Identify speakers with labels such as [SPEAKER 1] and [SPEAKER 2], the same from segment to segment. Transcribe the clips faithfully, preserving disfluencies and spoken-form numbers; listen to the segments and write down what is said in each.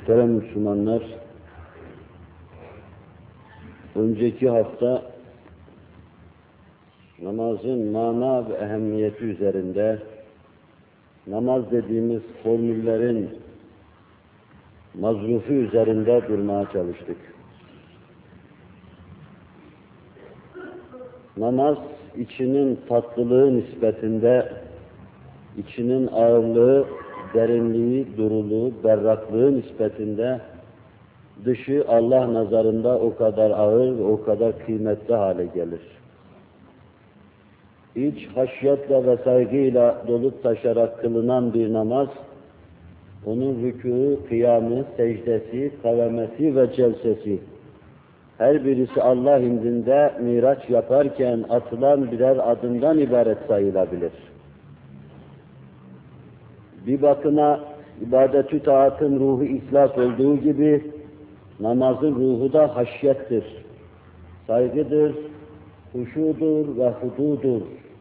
[SPEAKER 1] Muhterem Müslümanlar, önceki hafta namazın mana ve ehemmiyeti üzerinde, namaz dediğimiz formüllerin mazrufu üzerinde durmaya çalıştık. Namaz, içinin tatlılığı nispetinde, içinin ağırlığı, derinliği, duruluğu, berraklığı nispetinde, dışı Allah nazarında o kadar ağır ve o kadar kıymetli hale gelir. İç haşyetle ve saygıyla dolup taşarak kılınan bir namaz, onun rükûu, kıyamı, secdesi, kavemesi ve celsesi, her birisi Allah indinde miraç yaparken atılan birer adımdan ibaret sayılabilir. Bir bakıma ibadet-ü taatın ruhu ihlas olduğu gibi, namazın ruhu da haşyettir, saygıdır, huşudur ve hududur.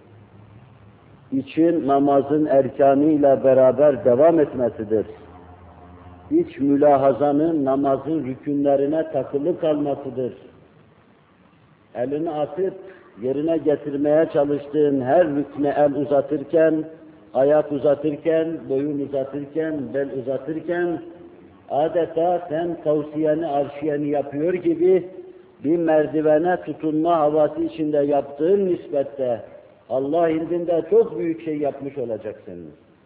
[SPEAKER 1] İçin namazın erkanıyla beraber devam etmesidir. İç mülahazanın namazın rükünlerine takılı kalmasıdır. Elini atıp yerine getirmeye çalıştığın her rükne el uzatırken, ayak uzatırken, boyun uzatırken, bel uzatırken, adeta sen tavsiyeni, arşiyeni yapıyor gibi bir merdivene tutunma havası içinde yaptığın nispette Allah indinde çok büyük şey yapmış olacaksın.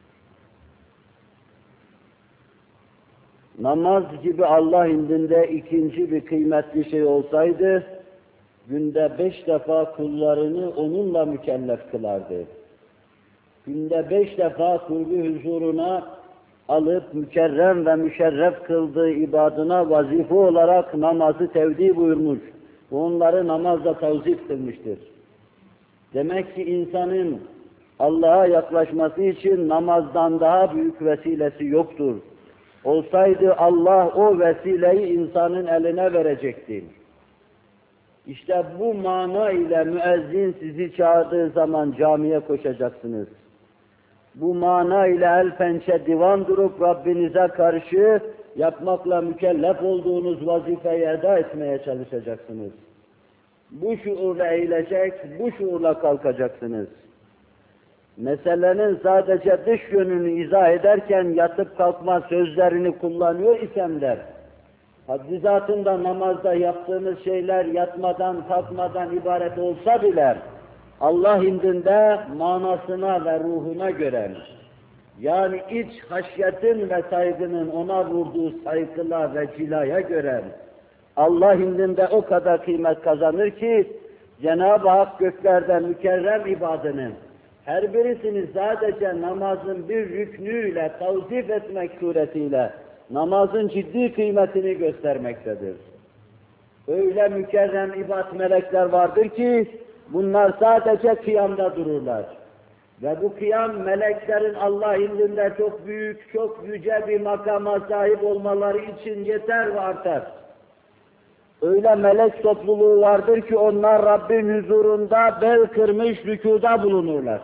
[SPEAKER 1] Namaz gibi Allah indinde ikinci bir kıymetli şey olsaydı, günde beş defa kullarını onunla mükellef kılardı. Günde beş defa kulü huzuruna alıp mükerrem ve müşerref kıldığı ibadına vazife olarak namazı tevdi buyurmuş. Onları namazla tavzif kılmıştır. Demek ki insanın Allah'a yaklaşması için namazdan daha büyük vesilesi yoktur. Olsaydı Allah o vesileyi insanın eline verecekti. İşte bu mana ile müezzin sizi çağırdığı zaman camiye koşacaksınız. Bu mana ile el pençe divan durup Rabbinize karşı yapmakla mükellef olduğunuz vazifeyi eda etmeye çalışacaksınız. Bu şuurla eğilecek, bu şuurla kalkacaksınız. Meselenin sadece dış yönünü izah ederken yatıp kalkma sözlerini kullanıyor isem der. Haddi zatında namazda yaptığımız şeyler yatmadan, kalkmadan ibaret olsa bile Allah indinde manasına ve ruhuna göre, yani iç haşyetin ve saygının ona vurduğu saygıla ve cilaya göre Allah indinde o kadar kıymet kazanır ki Cenab-ı Hak göklerden mükerrem ibadının her birisini sadece namazın bir rüknüyle tavzif etmek suretiyle namazın ciddi kıymetini göstermektedir. Öyle mükerrem ibad melekler vardır ki bunlar sadece kıyamda dururlar. Ve bu kıyam meleklerin Allah indinde çok büyük, çok yüce bir makama sahip olmaları için yeter ve artar. Öyle melek topluluğu vardır ki onlar Rabbin huzurunda bel kırmış rükuda bulunurlar.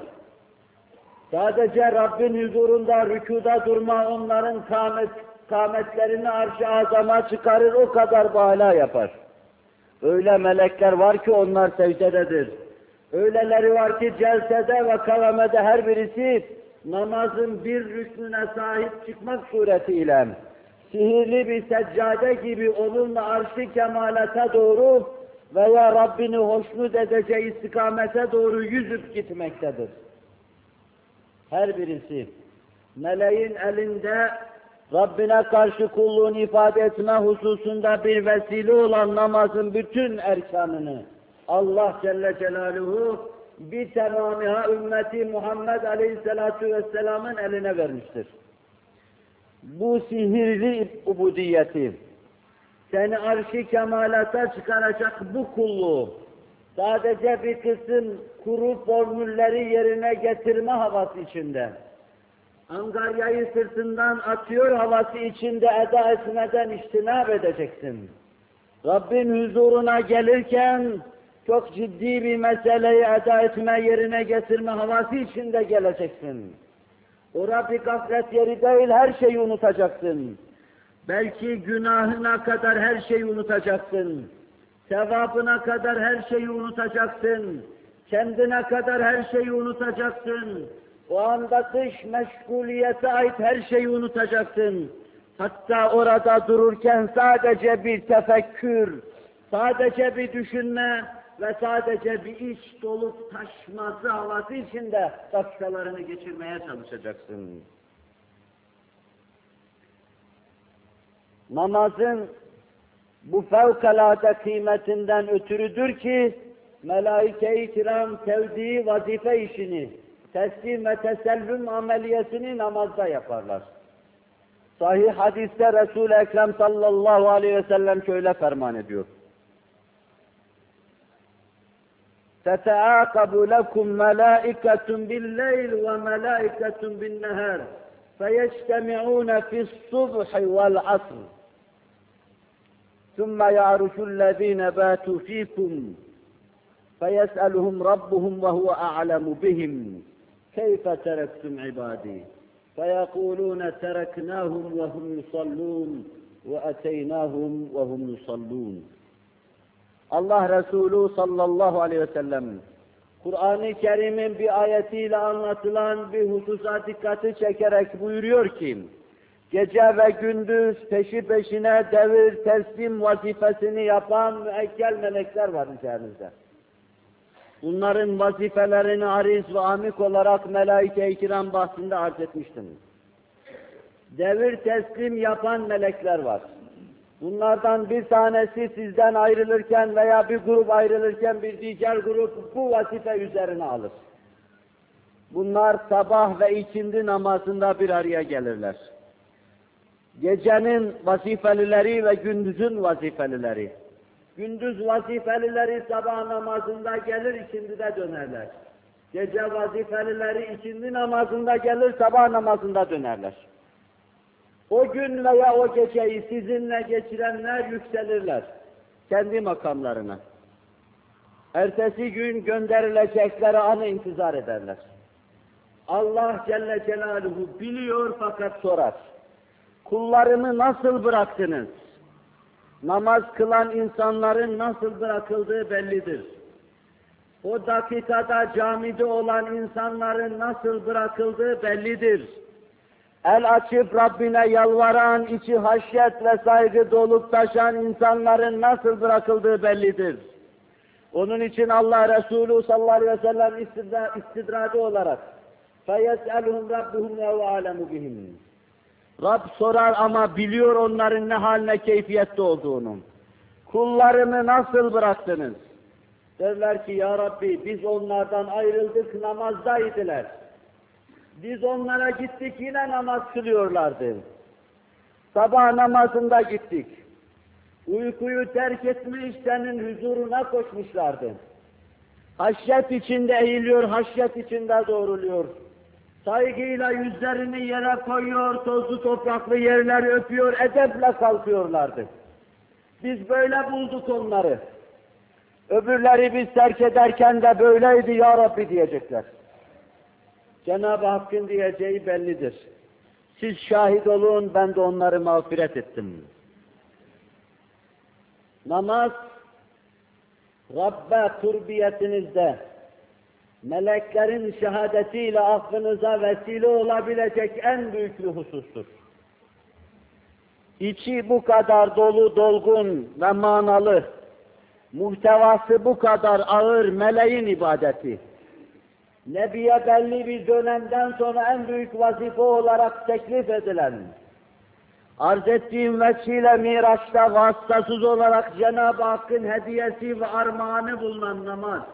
[SPEAKER 1] Sadece Rabbin huzurunda rükuda durma onların kâmet, kâmetlerini arş-ı azama çıkarır, o kadar bâlâ yapar. Öyle melekler var ki onlar secdededir. Öyleleri var ki celsede ve kavamede her birisi namazın bir rüknüne sahip çıkmak suretiyle sihirli bir seccade gibi onunla arş-ı kemalete doğru veya Rabbini hoşnut edeceği istikamete doğru yüzüp gitmektedir. Her birisi meleğin elinde Rabbine karşı kulluğunu ifade etme hususunda bir vesile olan namazın bütün erkanını Allah Celle Celaluhu bir tamamiha ümmeti Muhammed Aleyhisselatu Vesselam'ın eline vermiştir. Bu sihirli ubudiyeti, seni arş-ı kemalata çıkaracak bu kulluğu, sadece bir kısım kuru formülleri yerine getirme havası içinde, angaryayı sırtından atıyor havası içinde eda etmeden içtinab edeceksin. Rabbin huzuruna gelirken çok ciddi bir meseleyi eda etme, yerine getirme havası içinde geleceksin. Orada bir gaflet yeri değil, her şeyi unutacaksın. Belki günahına kadar her şeyi unutacaksın. Sevabına kadar her şeyi unutacaksın. Kendine kadar her şeyi unutacaksın. O anda dış meşguliyete ait her şeyi unutacaksın. Hatta orada dururken sadece bir tefekkür, sadece bir düşünme ve sadece bir iç dolup taşması havası içinde dakikalarını geçirmeye çalışacaksın. Namazın bu fevkalade kıymetinden ötürüdür ki melaike-i kiram tevdi vazife işini, teslim ve tesellüm ameliyesini namazda yaparlar. Sahih hadiste Resul-i Ekrem sallallahu aleyhi ve sellem şöyle ferman ediyor. تَتَعَاقَبُ لَكُمْ مَلَائِكَةٌ بِاللَّيْلِ وَمَلَائِكَةٌ بِالنَّهَارِ فَيَجْتَمِعُونَ فِي الصُّبْحِ وَالْعَصْرِ ثُمَّ يَعْرُجُ الَّذِينَ بَاتُوا فِيكُمْ فَيَسْأَلُهُمْ رَبُّهُمْ وَهُوَ أَعْلَمُ بِهِمْ كَيْفَ تَرَكْتُمْ عِبَادِي فَيَقُولُونَ تَرَكْنَاهُمْ وَهُمْ يُصَلُّونَ وَأَتَيْنَاهُمْ وَهُمْ يُصَلُّونَ. Allah Resulü sallallahu aleyhi ve sellem Kur'an-ı Kerim'in bir ayetiyle anlatılan bir hususa dikkati çekerek buyuruyor ki, gece ve gündüz peşi peşine devir teslim vazifesini yapan müekkel melekler var üzerinizde. Bunların vazifelerini ariz ve amik olarak melaike-i kiram bahsinde arz etmiştim. Devir teslim yapan melekler var. Bunlardan bir tanesi sizden ayrılırken veya bir grup ayrılırken bir diğer grup bu vazife üzerine alır. Bunlar sabah ve ikindi namazında bir araya gelirler. Gecenin vazifelileri ve gündüzün vazifelileri. Gündüz vazifelileri sabah namazında gelir, ikindide dönerler. Gece vazifelileri ikindi namazında gelir, sabah namazında dönerler. O gün veya o geceyi sizinle geçirenler yükselirler kendi makamlarına. Ertesi gün gönderilecekleri anı intizar ederler. Allah Celle Celaluhu biliyor fakat sorar. Kullarımı nasıl bıraktınız? Namaz kılan insanların nasıl bırakıldığı bellidir. O dakikada camide olan insanların nasıl bırakıldığı bellidir. El açıp Rabbine yalvaran, içi haşyet ve saygı dolup taşan insanların nasıl bırakıldığı bellidir. Onun için Allah Resulü sallallahu aleyhi ve sellem istidra, istidradi olarak فَيَسْأَلُهُمْ رَبُّهُمْ وَهُوَ عَلَمُ بِهِمْ Rab sorar ama biliyor onların ne haline keyfiyette olduğunu. Kullarımı nasıl bıraktınız? Derler ki ya Rabbi biz onlardan ayrıldık, namazdaydılar. Biz onlara gittik, yine namaz kılıyorlardı. Sabah namazında gittik. Uykuyu terk etmiş, senin huzuruna koşmuşlardı. Haşyet içinde eğiliyor, haşyet içinde doğruluyor. Saygıyla yüzlerini yere koyuyor, tozlu topraklı yerleri öpüyor, edeple kalkıyorlardı. Biz böyle bulduk onları. Öbürleri biz terk ederken de böyleydi ya Rabbi diyecekler. Cenab-ı Hakk'ın diyeceği bellidir. Siz şahit olun, ben de onları mağfiret ettim. Namaz, Rabbe kurbiyetinizde, meleklerin şehadetiyle affınıza vesile olabilecek en büyük bir husustur. İçi bu kadar dolu, dolgun ve manalı, muhtevası bu kadar ağır meleğin ibadeti. Nebiye belli bir dönemden sonra en büyük vazife olarak teklif edilen, arz ettiğim veçile Miraç'ta vasıtasız olarak Cenab-ı Hakk'ın hediyesi ve armağanı bulunan namaz.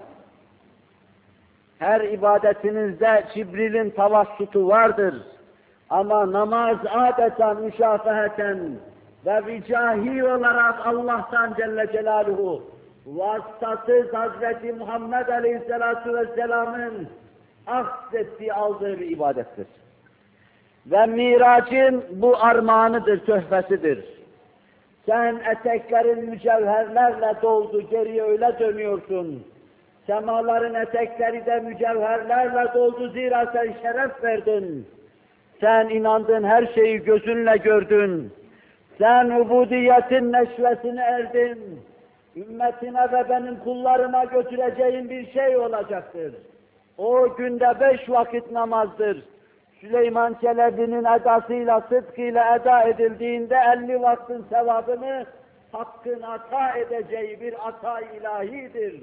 [SPEAKER 1] Her ibadetinizde Cibril'in tavassutu vardır. Ama namaz adeta müşafeheten ve vicahi olarak Allah'tan Celle Celaluhu vasıtasız Hazreti Muhammed Aleyhisselatü Vesselam'ın aksettiği aldığı bir ibadettir. Ve Miraç'ın bu armağanıdır, töhfesidir. Sen eteklerin mücevherlerle doldu, geriye öyle dönüyorsun. Semaların etekleri de mücevherlerle doldu, zira sen şeref verdin. Sen inandın, her şeyi gözünle gördün. Sen ubudiyetin neşvesine erdin. Ümmetine ve benim kullarıma götüreceğin bir şey olacaktır. O günde beş vakit namazdır. Süleyman Çelebi'nin edasıyla, sıdkıyla eda edildiğinde elli vaktin sevabını Hakk'ın ata edeceği bir ata ilahidir.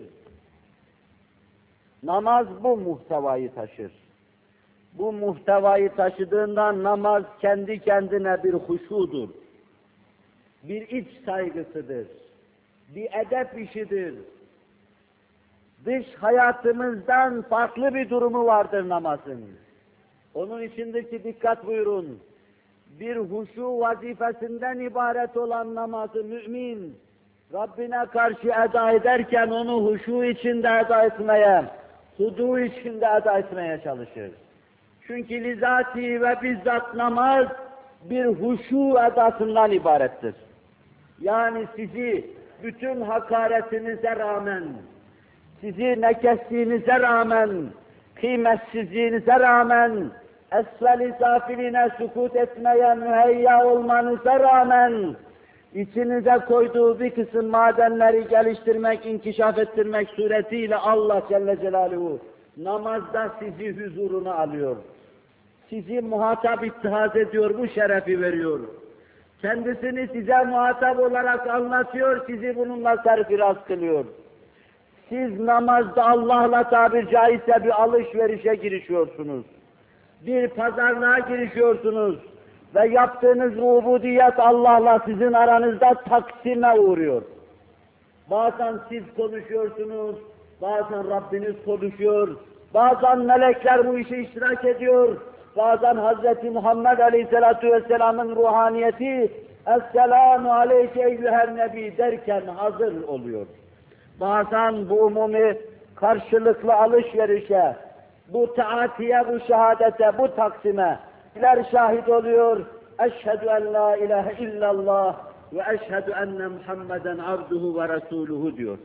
[SPEAKER 1] Namaz bu muhtevayı taşır. Bu muhtevayı taşıdığından namaz kendi kendine bir huşudur. Bir iç saygısıdır. Bir edep işidir. Dış hayatımızdan farklı bir durumu vardır namazın. Onun içindeki dikkat buyurun. Bir huşu vazifesinden ibaret olan namazı mümin, Rabbine karşı eda ederken onu huşu içinde eda etmeye, hudu içinde eda etmeye çalışır. Çünkü lizati ve bizzat namaz bir huşu edasından ibarettir. Yani sizi bütün hakaretinize rağmen, sizi nekesliğinize rağmen, kıymetsizliğinize rağmen, esvel-i safiline sükut etmeye müheyya olmanıza rağmen, içinize koyduğu bir kısım madenleri geliştirmek, inkişaf ettirmek suretiyle Allah Celle Celaluhu namazda sizi huzuruna alıyor. Sizi muhatap ittihaz ediyor, bu şerefi veriyor. Kendisini size muhatap olarak anlatıyor, sizi bununla serfiraz kılıyor. Siz namazda Allah'la tabir caizse bir alışverişe girişiyorsunuz. Bir pazarlığa girişiyorsunuz. Ve yaptığınız ubudiyet Allah'la sizin aranızda taksime uğruyor. Bazen siz konuşuyorsunuz, bazen Rabbiniz konuşuyor, bazen melekler bu işe iştirak ediyor, bazen Hazreti Muhammed Aleyhisselatü Vesselam'ın ruhaniyeti Esselamu aleyke eyyüher nebi derken hazır oluyor. Bazen bu umumi karşılıklı alışverişe, bu taatiye, bu şehadete, bu taksime iler şahit oluyor. Eşhedü en la ilahe illallah ve eşhedü enne Muhammeden abduhu ve resuluhu diyor.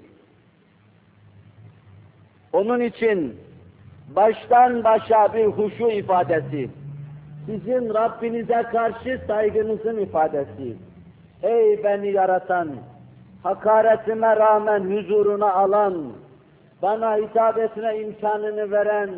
[SPEAKER 1] Onun için baştan başa bir huşu ifadesi, sizin Rabbinize karşı saygınızın ifadesi. Ey beni yaratan, hakaretime rağmen huzuruna alan, bana hitap etme imkanını veren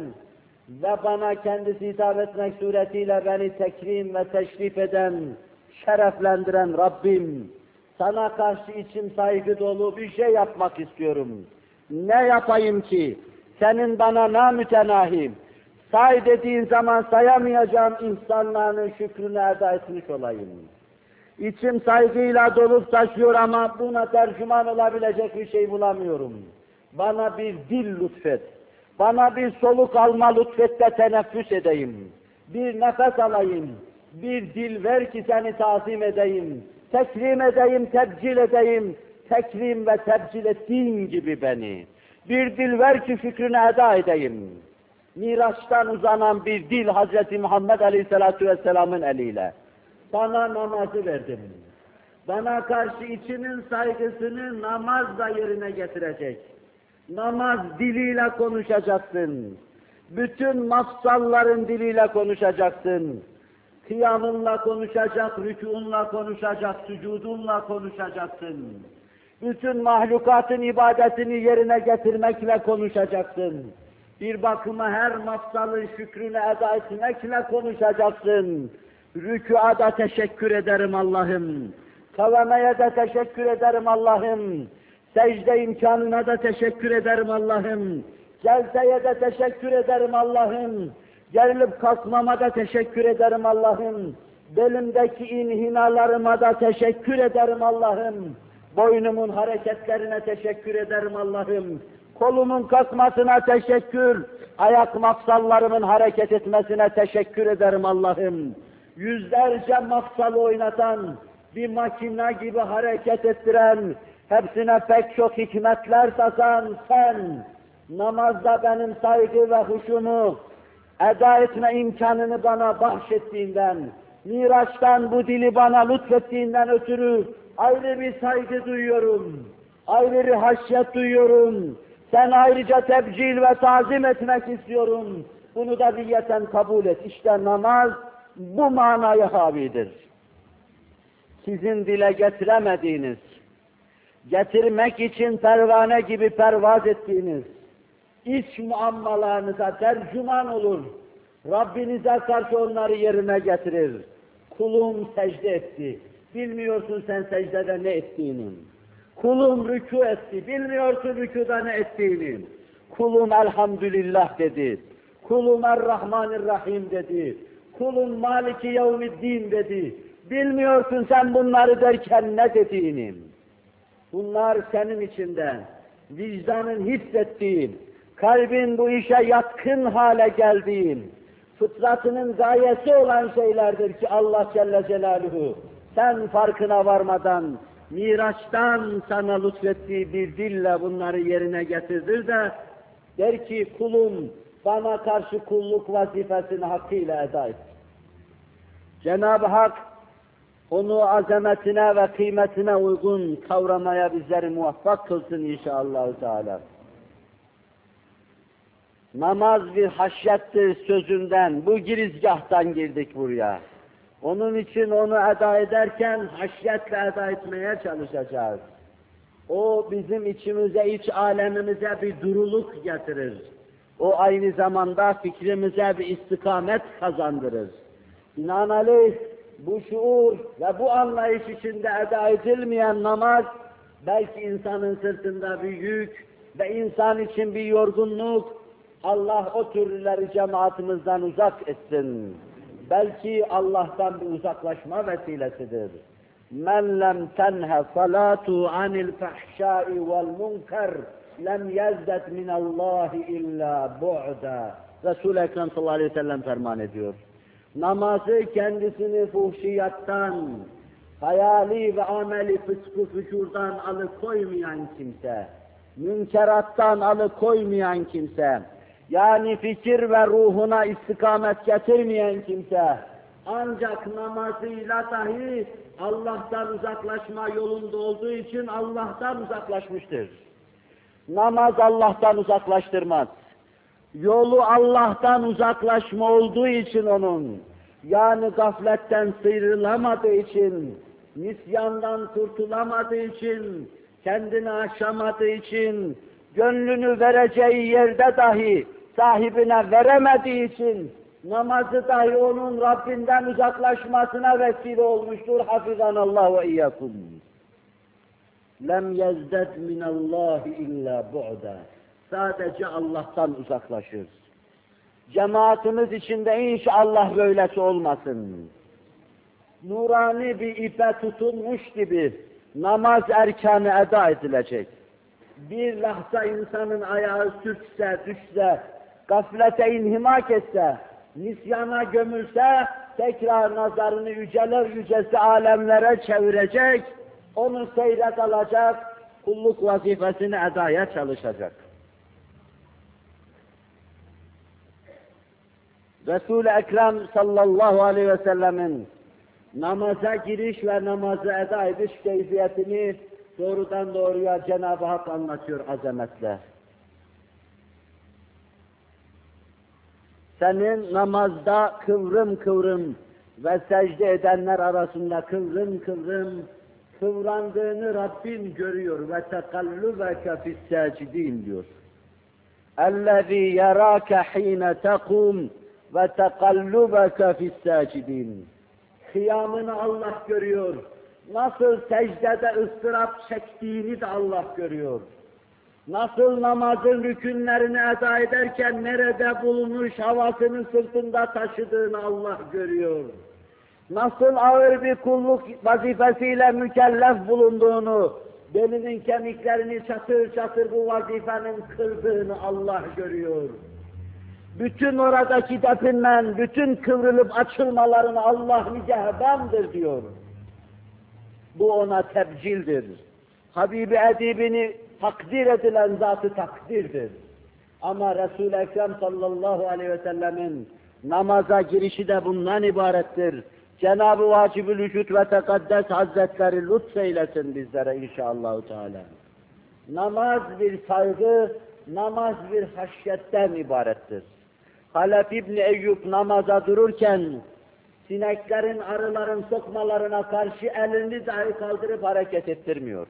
[SPEAKER 1] ve bana kendisi hitap etmek suretiyle beni tekrim ve teşrif eden, şereflendiren Rabbim, sana karşı içim saygı dolu bir şey yapmak istiyorum. Ne yapayım ki? Senin bana namütenahim, say dediğin zaman sayamayacağım ihsanlarının şükrünü eda etmiş olayım. İçim saygıyla dolup taşıyor ama buna tercüman olabilecek bir şey bulamıyorum. Bana bir dil lütfet, bana bir soluk alma lütfet de teneffüs edeyim. Bir nefes alayım, bir dil ver ki seni tazim edeyim, tekrim edeyim, tebcil edeyim, tekrim ve tebcil ettiğin gibi beni. Bir dil ver ki fikrine eda edeyim. Miraç'tan uzanan bir dil Hazreti Muhammed Aleyhisselatü Vesselam'ın eliyle. Sana namazı verdim. Bana karşı içinin saygısını namazla yerine getirecek. Namaz diliyle konuşacaksın. Bütün mafsalların diliyle konuşacaksın. Kıyamınla konuşacak, rükûnla konuşacak, sücudunla konuşacaksın. Bütün mahlukatın ibadetini yerine getirmekle konuşacaksın. Bir bakıma her mafsalın şükrünü eda etmekle konuşacaksın. Rükûada teşekkür ederim Allah'ım. Kavameye de teşekkür ederim Allah'ım. Secde imkanına da teşekkür ederim Allah'ım. Celseye de teşekkür ederim Allah'ım. Gerilip kalkmama da teşekkür ederim Allah'ım. Belimdeki inhinalarıma da teşekkür ederim Allah'ım. Boynumun hareketlerine teşekkür ederim Allah'ım. Kolumun kalkmasına teşekkür, ayak mafsallarımın hareket etmesine teşekkür ederim Allah'ım. Yüzlerce mafsalı oynatan, bir makine gibi hareket ettiren, hepsine pek çok hikmetler satan sen, namazda benim saygı ve huşumu eda etme imkanını bana bahşettiğinden, Miraç'tan bu dili bana lütfettiğinden ötürü ayrı bir saygı duyuyorum, ayrı bir haşyet duyuyorum. Sen ayrıca tebcil ve tazim etmek istiyorum. Bunu da niyeten kabul et. İşte namaz bu manaya havidir. sizin dile getiremediğiniz, getirmek için pervane gibi pervaz ettiğiniz, iç muammalarınıza tercüman olur, Rabbinize karşı onları yerine getirir. Kulum secde etti, bilmiyorsun sen secdede ne ettiğini. Kulum rükû etti, bilmiyorsun rükûda ne ettiğini. Kulum elhamdülillah dedi, kulum er-Rahmanir-Rahim dedi, kulum Maliki Yevmiddin dedi. Bilmiyorsun sen bunları derken ne dediğini. Bunlar senin içinden, vicdanın hissettiğin, kalbin bu işe yatkın hale geldiğin, fıtratının gayesi olan şeylerdir ki Allah Celle Celaluhu sen farkına varmadan Miraç'tan sana lütfettiği bir dille bunları yerine getirdir de der ki kulum bana karşı kulluk vazifesini hakkıyla eda et. Cenab-ı Hak onu azametine ve kıymetine uygun kavramaya bizleri muvaffak kılsın inşallah Teala. Namaz bir haşyettir sözünden, bu girizgahtan girdik buraya. Onun için onu eda ederken haşyetle eda etmeye çalışacağız. O bizim içimize, iç alemimize bir duruluk getirir. O aynı zamanda fikrimize bir istikamet kazandırır. Binaenaleyh bu şuur ve bu anlayış içinde eda edilmeyen namaz, belki insanın sırtında bir yük ve insan için bir yorgunluk, Allah o türlüleri cemaatimizden uzak etsin. Belki Allah'tan bir uzaklaşma vesilesidir. Men lem tenhe salatu anil fahşai vel munker lem yezdet minallahi illa bu'da. Resul-i Ekrem sallallahu aleyhi ve sellem ferman ediyor. Namazı kendisini fuhşiyattan, hayali ve ameli fıskı fücurdan alıkoymayan kimse, münkerattan alıkoymayan kimse, yani fikir ve ruhuna istikamet getirmeyen kimse, ancak namazıyla dahi Allah'tan uzaklaşma yolunda olduğu için Allah'tan uzaklaşmıştır. Namaz Allah'tan uzaklaştırmaz. Yolu Allah'tan uzaklaşma olduğu için onun, yani gafletten sıyrılamadığı için, nisyandan kurtulamadığı için, kendini aşamadığı için, gönlünü vereceği yerde dahi sahibine veremediği için, namazı dahi onun Rabbinden uzaklaşmasına vesile olmuştur. Hafizanallah ve iyyakum. Lem yezded minallahi illa bu'da. Sadece Allah'tan uzaklaşır. Cemaatimiz içinde inşallah böylesi olmasın. Nurani bir ipe tutunmuş gibi namaz erkanı eda edilecek. Bir lahza insanın ayağı sürtse, düşse, gaflete inhimak etse, nisyana gömülse, tekrar nazarını yüceler yücesi alemlere çevirecek, onu seyret alacak, kulluk vazifesini edaya çalışacak. Resul-i Ekrem sallallahu aleyhi ve sellemin namaza giriş ve namazı eda ediş keyfiyetini doğrudan doğruya Cenab-ı Hak anlatıyor azametle. Senin namazda kıvrım kıvrım ve secde edenler arasında kıvrım kıvrım kıvrandığını Rabbin görüyor ve tekallubeke fis-sacidin diyor. Ellezî yerâke hîne tekûm ve tekallubeke fis-sacidin. Kıyamını Allah görüyor. Nasıl secdede ıstırap çektiğini de Allah görüyor. Nasıl namazın rükünlerini eda ederken nerede bulunmuş havasını sırtında taşıdığını Allah görüyor. Nasıl ağır bir kulluk vazifesiyle mükellef bulunduğunu, belinin kemiklerini çatır çatır bu vazifenin kırdığını Allah görüyor. Bütün oradaki depinmen, bütün kıvrılıp açılmalarını Allah mücehbemdir diyor. Bu ona tebcildir. Habibi edibini takdir edilen zatı takdirdir. Ama Resul-i Ekrem sallallahu aleyhi ve sellemin namaza girişi de bundan ibarettir. Cenab-ı Vacib-ül Vücud ve Tekaddes Hazretleri lütfeylesin bizlere inşallah Teala. Namaz bir saygı, namaz bir haşyetten ibarettir. Halef İbni Eyyub namaza dururken sineklerin, arıların sokmalarına karşı elini dahi kaldırıp hareket ettirmiyor.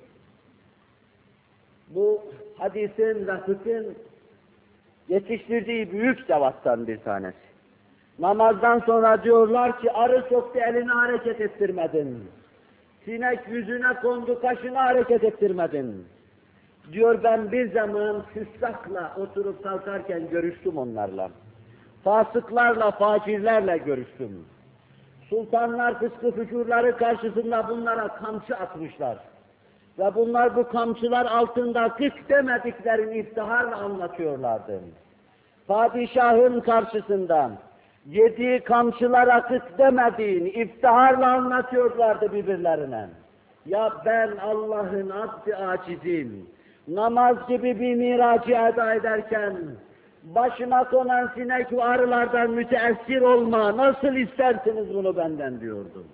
[SPEAKER 1] Bu hadisin ve fıkhın yetiştirdiği büyük zevattan bir tanesi. Namazdan sonra diyorlar ki arı soktu elini hareket ettirmedin. Sinek yüzüne kondu kaşını hareket ettirmedin. Diyor ben bir zaman füstakla oturup kalkarken görüştüm onlarla. Fasıklarla, facirlerle görüştüm. Sultanlar fıskı fücurları karşısında bunlara kamçı atmışlar. Ve bunlar bu kamçılar altında kık demediklerini iftiharla anlatıyorlardı. Padişahın karşısında yediği kamçılara kık demediğini iftiharla anlatıyorlardı birbirlerine. Ya ben Allah'ın abd-i acizim, namaz gibi bir miracı eda ederken, başıma konan sinek ve arılardan müteessir olma, nasıl istersiniz bunu benden diyordum.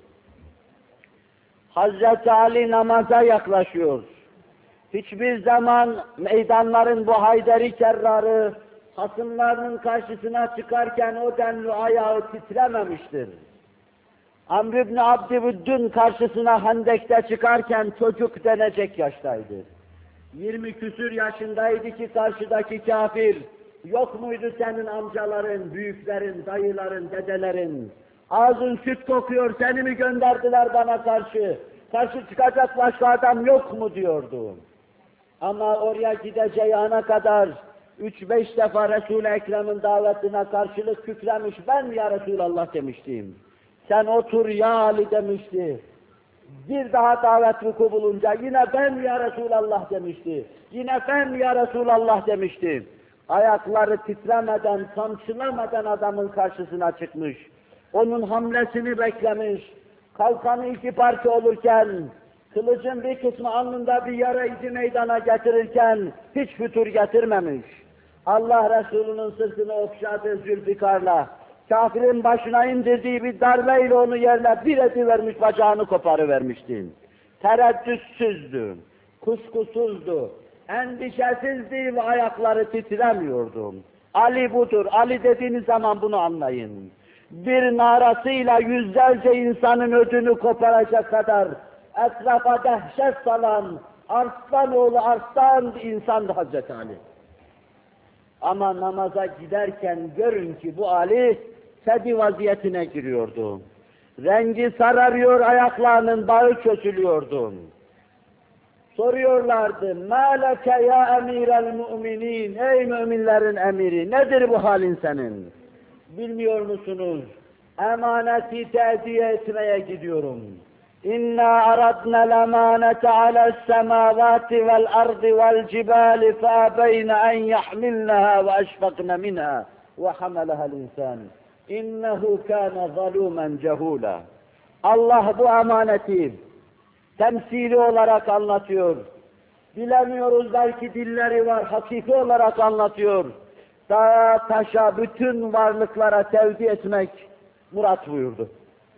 [SPEAKER 1] Hazreti Ali namaza yaklaşıyor. Hiçbir zaman meydanların bu Hayderi Kerrar'ı, hasımlarının karşısına çıkarken o denli ayağı titrememiştir. Amr ibn Abdüvüddün karşısına Hendek'te çıkarken çocuk denecek yaştaydı. Yirmi küsür yaşındaydı ki karşıdaki kafir, yok muydu senin amcaların, büyüklerin, dayıların, dedelerin? Ağzın süt kokuyor, seni mi gönderdiler bana karşı? Karşı çıkacak başka adam yok mu diyordu. Ama oraya gideceği ana kadar üç beş defa Resul-i Ekrem'in davetine karşılık kükremiş, ben ya Resulallah demiştim. Sen otur ya Ali demişti. Bir daha davet vuku bulunca yine ben ya Resulallah demişti. Yine ben ya Resulallah demişti. Ayakları titremeden, kamçılamadan adamın karşısına çıkmış. Onun hamlesini beklemiş. Kalkanı iki parça olurken, kılıcın bir kısmı alnında bir yara izi meydana getirirken hiç fütur getirmemiş. Allah Resulü'nün sırtını okşadığı Zülfikar'la, kafirin başına indirdiği bir darbeyle onu yerle bir edivermiş, bacağını koparıvermişti. Tereddütsüzdü, kuşkusuzdu, endişesizdi ve ayakları titremiyordu. Ali budur, Ali dediğiniz zaman bunu anlayın. Bir narasıyla yüzlerce insanın ödünü koparacak kadar etrafa dehşet salan Arslanoğlu Arslan insandı Hazreti Ali. Ama namaza giderken görün ki bu Ali sedi vaziyetine giriyordu. Rengi sararıyor, ayaklarının bağı çözülüyordu. Soruyorlardı, مَا لَكَ يَا اَمِيرَ الْمُؤْمِنِينَ Ey müminlerin emiri, nedir bu halin senin? Bilmiyor musunuz? Emaneti tediye etmeye gidiyorum. İnna aradna l-emanete ale's-semavati vel-ardi vel-cibali fe-abeyne en yahmilnaha ve eşfakne minha ve hamalaha'l insan. İnnehu kana zalumen cehula. Allah bu emaneti temsili olarak anlatıyor. Bilemiyoruz, belki dilleri var, hakiki olarak anlatıyor. Dağa, taşa, bütün varlıklara tevdi etmek murat buyurdu.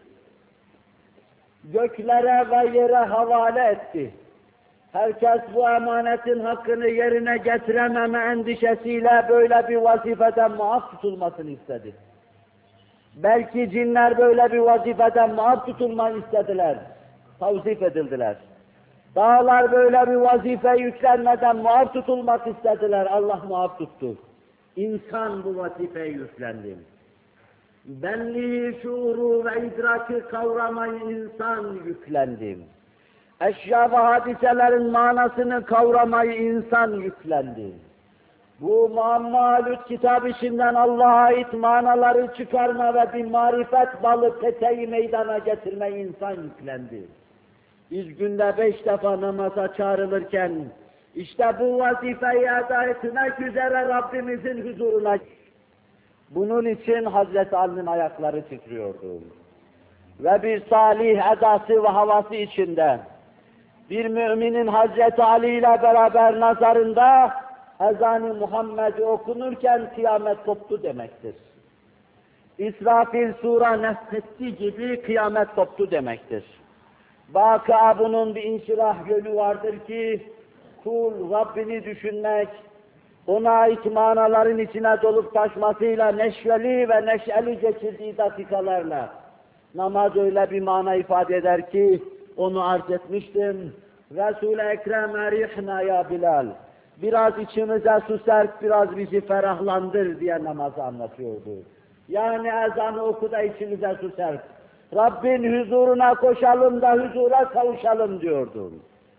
[SPEAKER 1] Göklere ve yere havale etti. Herkes bu emanetin hakkını yerine getirememe endişesiyle böyle bir vazifeden muaf tutulmasını istedi. Belki cinler böyle bir vazifeden muaf tutulmayı istediler, tavzif edildiler. Dağlar böyle bir vazife yüklenmeden muaf tutulmak istediler, Allah muaf tuttu. İnsan bu vazifeye yüklendi. Benliği, şuuru ve idraki kavramayı insan yüklendi. Eşya ve hadiselerin manasını kavramayı insan yüklendi. Bu Muammalüt kitab işinden Allah'a ait manaları çıkarma ve bir marifet balı peteği meydana getirme insan yüklendi. Biz günde beş defa namaza çağrılırken, işte bu vazifeyi eda etmek üzere Rabbimizin huzuruna. Bunun için Hazreti Ali'nin ayakları titriyordu. Ve bir salih edası ve havası içinde, bir müminin Hazreti Ali ile beraber nazarında, ezan-ı Muhammed okunurken kıyamet koptu demektir. İsrafil sura nefetti gibi kıyamet koptu demektir. Vaka bunun bir inşirah yönü vardır ki, kul Rabbini düşünmek, ona ait manaların içine dolup taşmasıyla neşveli ve neşeli geçirdiği dakikalarla, Namaz öyle bir mana ifade eder ki, onu arz etmiştim. Resul-i Ekrem erihna ya Bilal. Biraz içimize su serp, biraz bizi ferahlandır diye namazı anlatıyordu. Yani ezanı oku da içimize su serp. Rabbin huzuruna koşalım da huzura kavuşalım diyordu.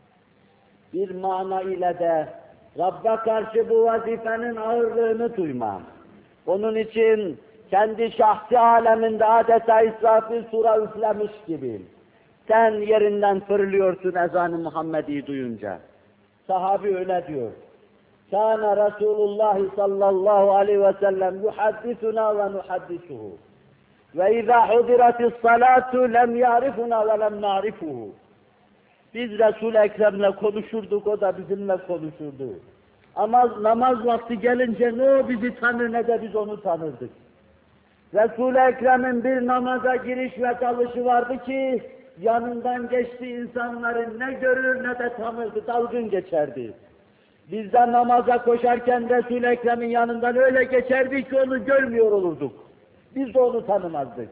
[SPEAKER 1] Bir mana ile de Rabb'e karşı bu vazifenin ağırlığını duymam. Onun için kendi şahsi aleminde adeta İsrafil sura üflemiş gibi. Sen yerinden fırlıyorsun ezan-ı Muhammed'i duyunca. Sahabi öyle diyor. Kâne Resulullah sallallahu aleyhi ve sellem yuhaddisuna ve nuhaddisuhu. Ve izâ hudiratis salatu lem ya'rifuna ve lem na'rifuhu. Biz Resul-i Ekrem'le konuşurduk, o da bizimle konuşurdu. Ama namaz vakti gelince ne o bizi tanır ne de biz onu tanırdık. Resul-i Ekrem'in bir namaza giriş ve dalışı vardı ki, yanından geçtiği insanların ne görür ne de tanırdı, dalgın geçerdi. Biz de namaza koşarken Resul-i Ekrem'in yanından öyle geçerdi ki onu görmüyor olurduk. Biz de onu tanımazdık.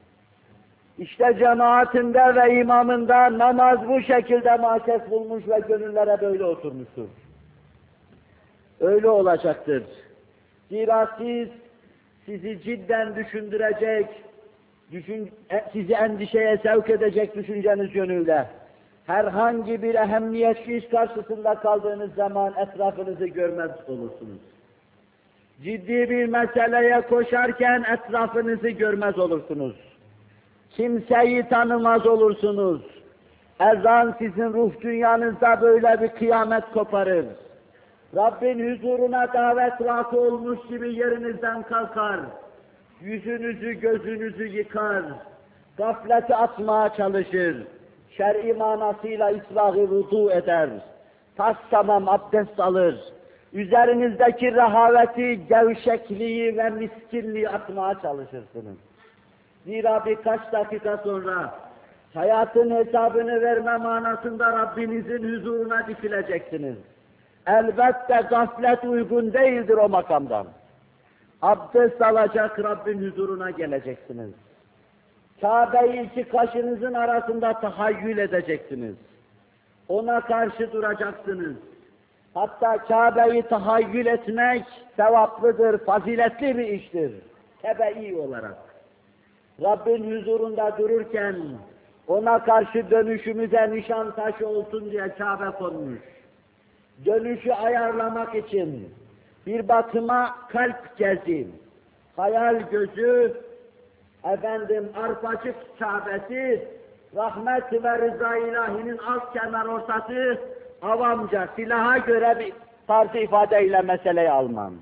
[SPEAKER 1] İşte cemaatinde ve imamında namaz bu şekilde mahses bulmuş ve gönüllere böyle oturmuştur. Öyle olacaktır. Zira siz, sizi cidden düşündürecek, düşün, sizi endişeye sevk edecek düşünceniz yönüyle, herhangi bir ehemmiyetli iş karşısında kaldığınız zaman etrafınızı görmez olursunuz. Ciddi bir meseleye koşarken etrafınızı görmez olursunuz. Kimseyi tanımaz olursunuz. Ezan sizin ruh dünyanızda böyle bir kıyamet koparır. Rabbin huzuruna davet rakı olmuş gibi yerinizden kalkar. Yüzünüzü, gözünüzü yıkar. Gafleti atmaya çalışır. Şer'i manasıyla ıslah-ı vudu eder. Tas tamam abdest alır. Üzerinizdeki rehaveti, gevşekliği ve miskinliği atmaya çalışırsınız. Zira birkaç dakika sonra hayatın hesabını verme manasında Rabbinizin huzuruna dikileceksiniz. Elbette gaflet uygun değildir o makamdan. Abdest alacak Rabbin huzuruna geleceksiniz. Kabe'yi iki kaşınızın arasında tahayyül edeceksiniz. Ona karşı duracaksınız. Hatta Kabe'yi tahayyül etmek sevaplıdır, faziletli bir iştir. Tebei olarak. Rabbin huzurunda dururken ona karşı dönüşümüze nişan taşı olsun diye Kabe konmuş. Dönüşü ayarlamak için bir bakıma kalp gezi, hayal gözü, efendim arpacık Kabe'si, rahmet ve rıza ilahinin alt kenar ortası, avamca silaha göre bir tarzı ifadeyle meseleyi almam.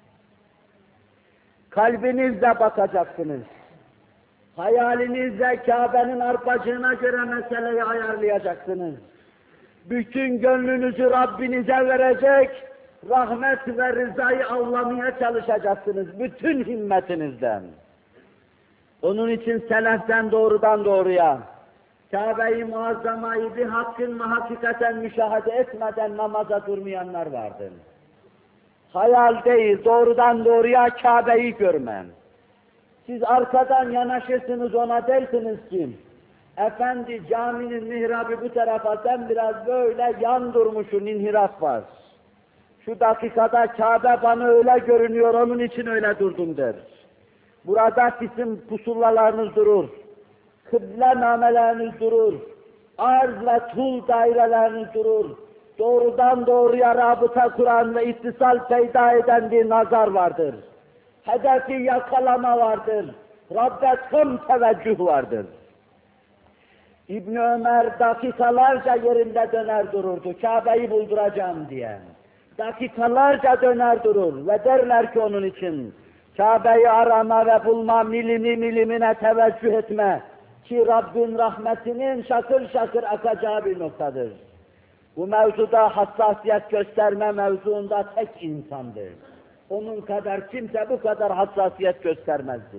[SPEAKER 1] Kalbinizle bakacaksınız. Hayalinizle Kabe'nin arpacığına göre meseleyi ayarlayacaksınız. Bütün gönlünüzü Rabbinize verecek, rahmet ve rızayı avlamaya çalışacaksınız bütün himmetinizden. Onun için seleften doğrudan doğruya, Kabe-i Muazzama'yı bir hakkın ve hakikaten müşahede etmeden namaza durmayanlar vardır. Hayal değil, doğrudan doğruya Kabe'yi görmem. Siz arkadan yanaşırsınız ona dersiniz ki, efendi caminin mihrabı bu tarafa, sen biraz böyle yan durmuşsun, inhiraf var. Şu dakikada Kabe bana öyle görünüyor, onun için öyle durdum der. Burada sizin pusullalarınız durur, kıble nameleriniz durur, arz ve tul daireleriniz durur. Doğrudan doğruya rabıta kuran ve ittisal peyda eden bir nazar vardır. Hedefi yakalama vardır. Rabbe tam teveccüh vardır. İbn Ömer dakikalarca yerinde döner dururdu, Kabe'yi bulduracağım diye. Dakikalarca döner durur ve derler ki onun için, Kabe'yi arama ve bulma, milimi milimine teveccüh etme ki Rabbin rahmetinin şakır şakır akacağı bir noktadır. Bu mevzuda hassasiyet gösterme mevzuunda tek insandır. Onun kadar kimse bu kadar hassasiyet göstermezdi.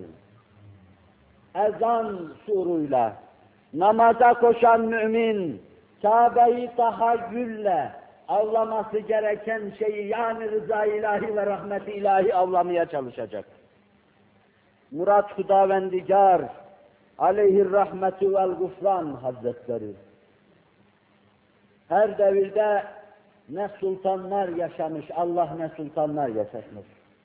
[SPEAKER 1] Ezan şuuruyla namaza koşan mümin, Kabe'yi tahayyülle avlaması gereken şeyi, yani rıza ilahi ve rahmet ilahi avlamaya çalışacak. Murat Hudavendigar, aleyhir rahmetu vel gufran hazretleri. Her devirde ne sultanlar yaşamış, Allah ne sultanlar yaşatmış.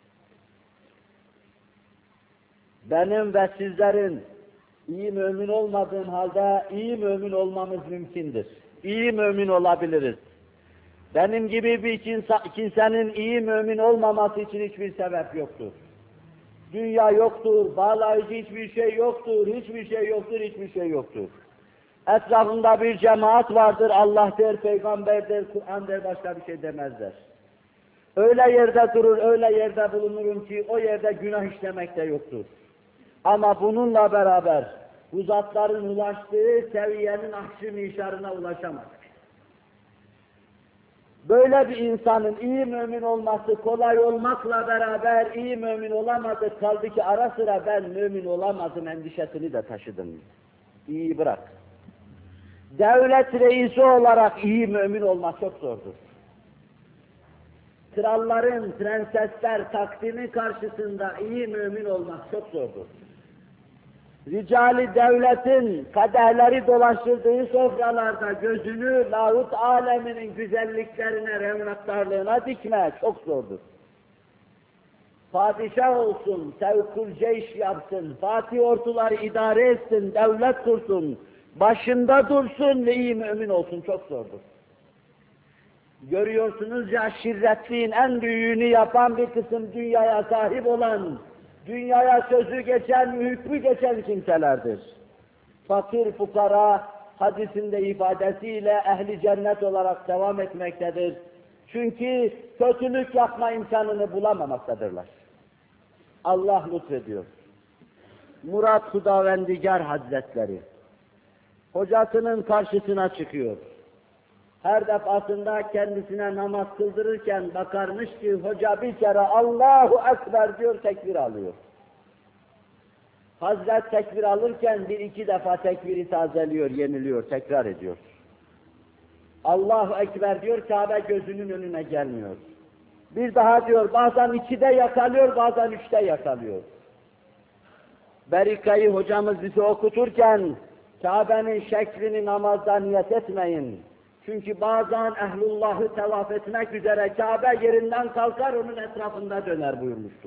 [SPEAKER 1] Benim ve sizlerin iyi mümin olmadığım halde iyi mümin olmamız mümkündür. İyi mümin olabiliriz. Benim gibi bir kimsenin iyi mümin olmaması için hiçbir sebep yoktur. Dünya yoktur, bağlayıcı hiçbir şey yoktur, hiçbir şey yoktur, hiçbir şey yoktur. Etrafında bir cemaat vardır, Allah der, peygamber der, Kur'an der, başka bir şey demezler. Öyle yerde durur, öyle yerde bulunurum ki o yerde günah işlemek de yoktur. Ama bununla beraber bu zatların ulaştığı seviyenin ahşi mişarına ulaşamaz. Böyle bir insanın iyi mümin olması kolay olmakla beraber iyi mümin olamadı, kaldı ki ara sıra ben mümin olamadım endişesini de taşıdım. İyi bırak. Devlet reisi olarak iyi mümin olmak çok zordur. Kralların, prensesler takdimi karşısında iyi mümin olmak çok zordur. Ricali devletin kadehleri dolaştırdığı sofralarda gözünü lahut aleminin güzelliklerine, revnaktarlığına dikme çok zordur. Padişah olsun, sevkul ceyş yapsın, fatih orduları idare etsin, devlet kursun, başında dursun ve iyi mümin olsun çok zordur. Görüyorsunuz ya şirretliğin en büyüğünü yapan bir kısım dünyaya sahip olan, dünyaya sözü geçen, hükmü geçen kimselerdir. Fakir fukara hadisinde ifadesiyle ehli cennet olarak devam etmektedir. Çünkü kötülük yapma imkanını bulamamaktadırlar. Allah lütfediyor. Murat Hudavendigar Hazretleri hocasının karşısına çıkıyor. Her defasında kendisine namaz kıldırırken bakarmış ki hoca bir kere Allahu Ekber diyor, tekbir alıyor. Hazret tekbir alırken bir iki defa tekbiri tazeliyor, yeniliyor, tekrar ediyor. Allahu Ekber diyor, Kabe gözünün önüne gelmiyor. Bir daha diyor, bazen ikide yakalıyor, bazen üçte yakalıyor. Berikayı hocamız bize okuturken, Kabe'nin şeklini namazda niyet etmeyin. Çünkü bazen ehlullahı tevaf etmek üzere Kabe yerinden kalkar, onun etrafında döner buyurmuştur.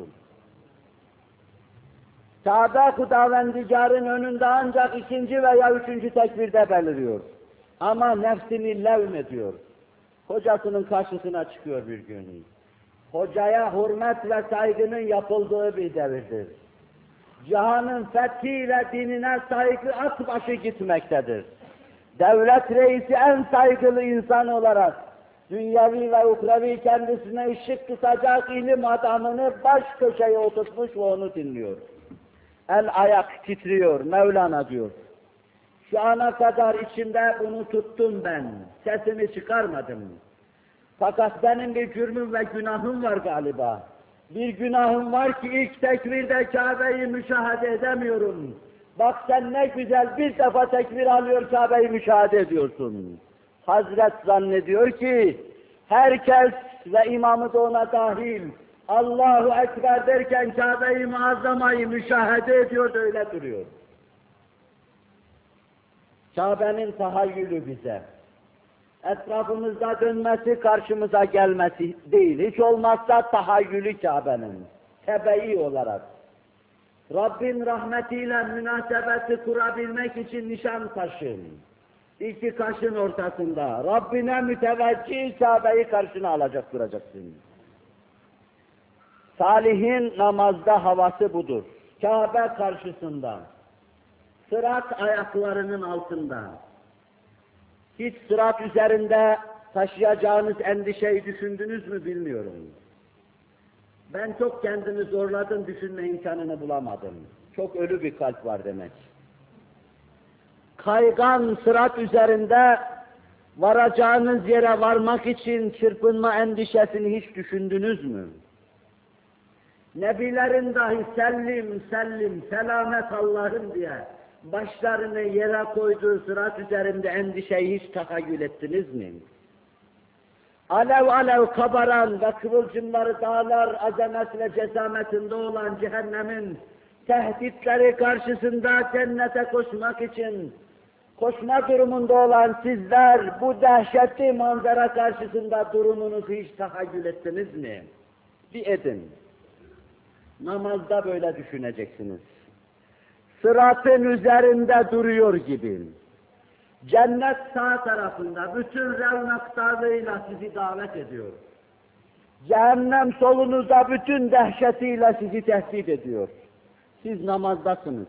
[SPEAKER 1] Kabe Hudavendigar'ın önünde ancak ikinci veya üçüncü tekbirde beliriyor. Ama nefsini levm ediyor. Hocasının karşısına çıkıyor bir gün. Hocaya hürmet ve saygının yapıldığı bir devirdir. Cihanın fethiyle dinine saygı at başı gitmektedir. Devlet reisi en saygılı insan olarak dünyevi ve ukrevi kendisine ışık tutacak ilim adamını baş köşeye oturtmuş ve onu dinliyor. El ayak titriyor, Mevlana diyor. Şu ana kadar içimde bunu tuttum ben, sesimi çıkarmadım. Fakat benim bir cürmüm ve günahım var galiba. Bir günahım var ki ilk tekbirde Kabe'yi müşahede edemiyorum. Bak sen ne güzel bir defa tekbir alıyor, Kabe'yi müşahede ediyorsun. Hazret zannediyor ki herkes ve imamı da ona dahil Allahu Ekber derken Kabe-i Muazzama'yı müşahede ediyor, öyle duruyor. Kabe'nin tahayyülü bize, etrafımızda dönmesi, karşımıza gelmesi değil, hiç olmazsa tahayyülü Kabe'nin, tebe'i olarak. Rabbin rahmetiyle münasebeti kurabilmek için nişan taşın. İki kaşın ortasında, Rabbine müteveccih Kabe'yi karşına alacak duracaksın. Salihin namazda havası budur. Kabe karşısında, sırat ayaklarının altında. Hiç sırat üzerinde taşıyacağınız endişeyi düşündünüz mü bilmiyorum. Ben çok kendimi zorladım, düşünme imkanını bulamadım. Çok ölü bir kalp var demek. Kaygan sırat üzerinde varacağınız yere varmak için çırpınma endişesini hiç düşündünüz mü? Nebilerin dahi sellim sellim selamet Allah'ım diye başlarını yere koyduğu sırat üzerinde endişeyi hiç tahayyül ettiniz mi? Alev alev kabaran ve kıvılcımları dağlar azamet ve cesametinde olan cehennemin tehditleri karşısında cennete koşmak için koşma durumunda olan sizler bu dehşetli manzara karşısında durumunuzu hiç tahayyül ettiniz mi? Bir edin. Namazda böyle düşüneceksiniz. Sıratın üzerinde duruyor gibi. Cennet sağ tarafında bütün revnaktarlığıyla sizi davet ediyor. Cehennem solunuzda bütün dehşetiyle sizi tehdit ediyor. Siz namazdasınız.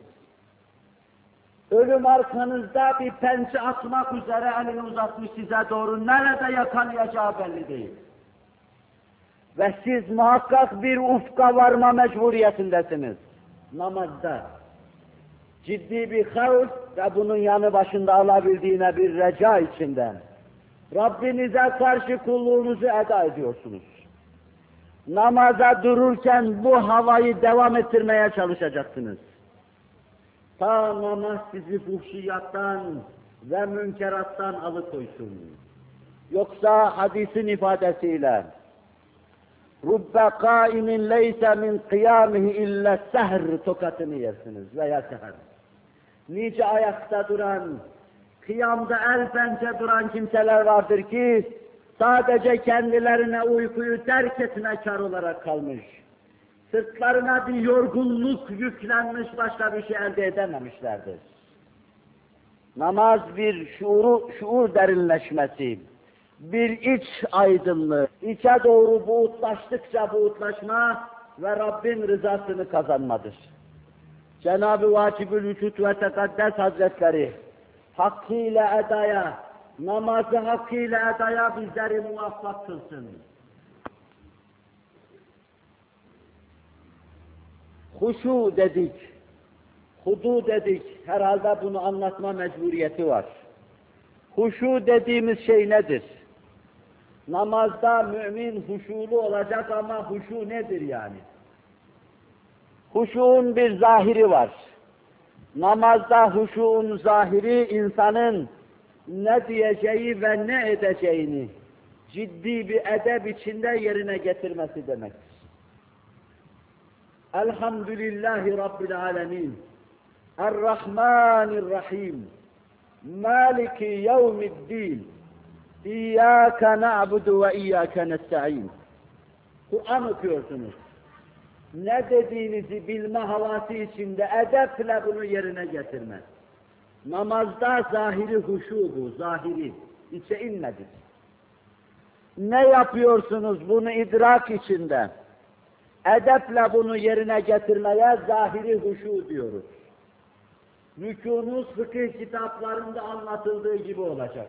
[SPEAKER 1] Ölüm arkanızda bir pençe atmak üzere elini uzatmış size doğru, nerede yakalayacağı belli değil. Ve siz muhakkak bir ufka varma mecburiyetindesiniz. Namazda. Ciddi bir havf ve bunun yanı başında alabildiğine bir reca içinden. Rabbinize karşı kulluğunuzu eda ediyorsunuz. Namaza dururken bu havayı devam ettirmeye çalışacaksınız. Ta namaz sizi fuhşiyattan ve münkerattan alıkoysun. Yoksa hadisin ifadesiyle rubbe kâimin leyse min kıyâmihi illa sehr tokatını yersiniz veya seher. Nice ayakta duran, kıyamda el pençe duran kimseler vardır ki sadece kendilerine uykuyu terk etme kar olarak kalmış. Sırtlarına bir yorgunluk yüklenmiş, başka bir şey elde edememişlerdir. Namaz bir şuuru, şuur derinleşmesi, bir iç aydınlığı, içe doğru buğutlaştıkça buğutlaşma ve Rabbin rızasını kazanmadır. Cenab-ı Vacibül Vücud ve Tekaddes Hazretleri hakkıyla edaya, namazı hakkıyla edaya bizleri muvaffak kılsın. Huşu dedik, hudu dedik, herhalde bunu anlatma mecburiyeti var. Huşu dediğimiz şey nedir? Namazda mümin huşulu olacak ama huşu nedir yani? Huşuğun bir zahiri var. Namazda huşuğun zahiri insanın ne diyeceği ve ne edeceğini ciddi bir edeb içinde yerine getirmesi demektir. Elhamdülillahi Rabbil alemin. Errahmanirrahim. Maliki yevmiddin. İyyâke na'budu ve iyyâke nesta'in. Kur'an okuyorsunuz. Ne dediğinizi bilme havası içinde edeple bunu yerine getirme. Namazda zahiri huşu bu, zahiri. İçe inmedik. Ne yapıyorsunuz bunu idrak içinde? Edeple bunu yerine getirmeye zahiri huşu diyoruz. Rükûnuz fıkıh kitaplarında anlatıldığı gibi olacak.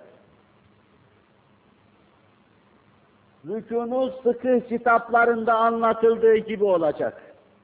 [SPEAKER 1] Rükûnuz fıkıh kitaplarında anlatıldığı gibi olacak.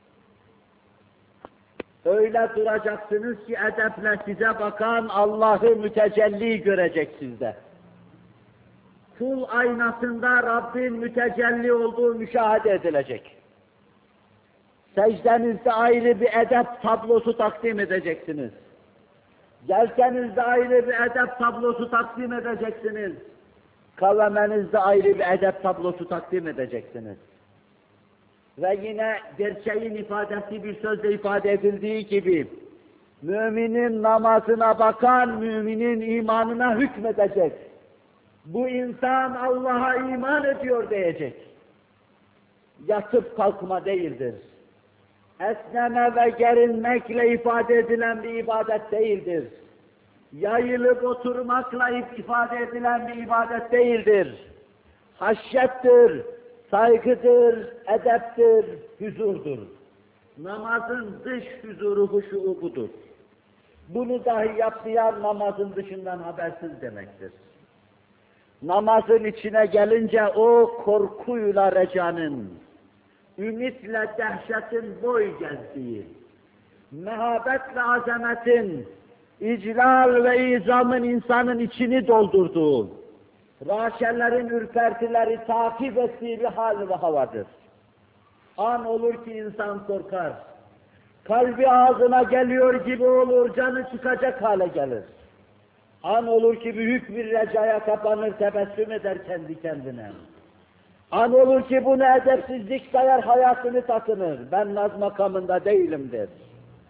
[SPEAKER 1] Öyle duracaksınız ki edeple size bakan Allah'ı mütecelli görecek sizde. Kul aynasında Rabbin mütecelli olduğu müşahede edilecek. Secdenizde ayrı bir edep tablosu takdim edeceksiniz. Gelsenizde ayrı bir edep tablosu takdim edeceksiniz. Kavemenizde ayrı bir edep tablosu takdim edeceksiniz. Ve yine gerçeğin ifadesi bir sözle ifade edildiği gibi, müminin namazına bakan, müminin imanına hükmedecek. Bu insan Allah'a iman ediyor diyecek. Yatıp kalkma değildir. Esneme ve gerinmekle ifade edilen bir ibadet değildir. Yayılıp oturmakla ifade edilen bir ibadet değildir. Haşyettir, saygıdır, edeptir, huzurdur. Namazın dış huzuru, huşu budur. Bunu dahi yapmayan namazın dışından habersiz demektir. Namazın içine gelince o korkuyla recanın, ümitle dehşetin boy gezdiği, mehabetle azametin, iclal ve izamın insanın içini doldurduğu, raşelerin ürpertileri takip ettiği bir hal ve havadır. An olur ki insan korkar, kalbi ağzına geliyor gibi olur, canı çıkacak hale gelir. An olur ki büyük bir recaya kapanır, tebessüm eder kendi kendine. An olur ki bunu edepsizlik sayar, hayatını takınır. Ben naz makamında değilim der.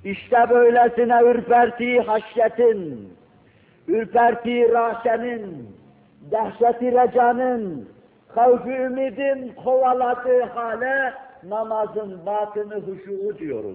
[SPEAKER 1] İşte böylesine ürpertiği haşyetin, ürpertiği rahşenin, dehşeti recanın, havf-ı ümidin kovaladığı hale namazın batını huşuğu diyoruz.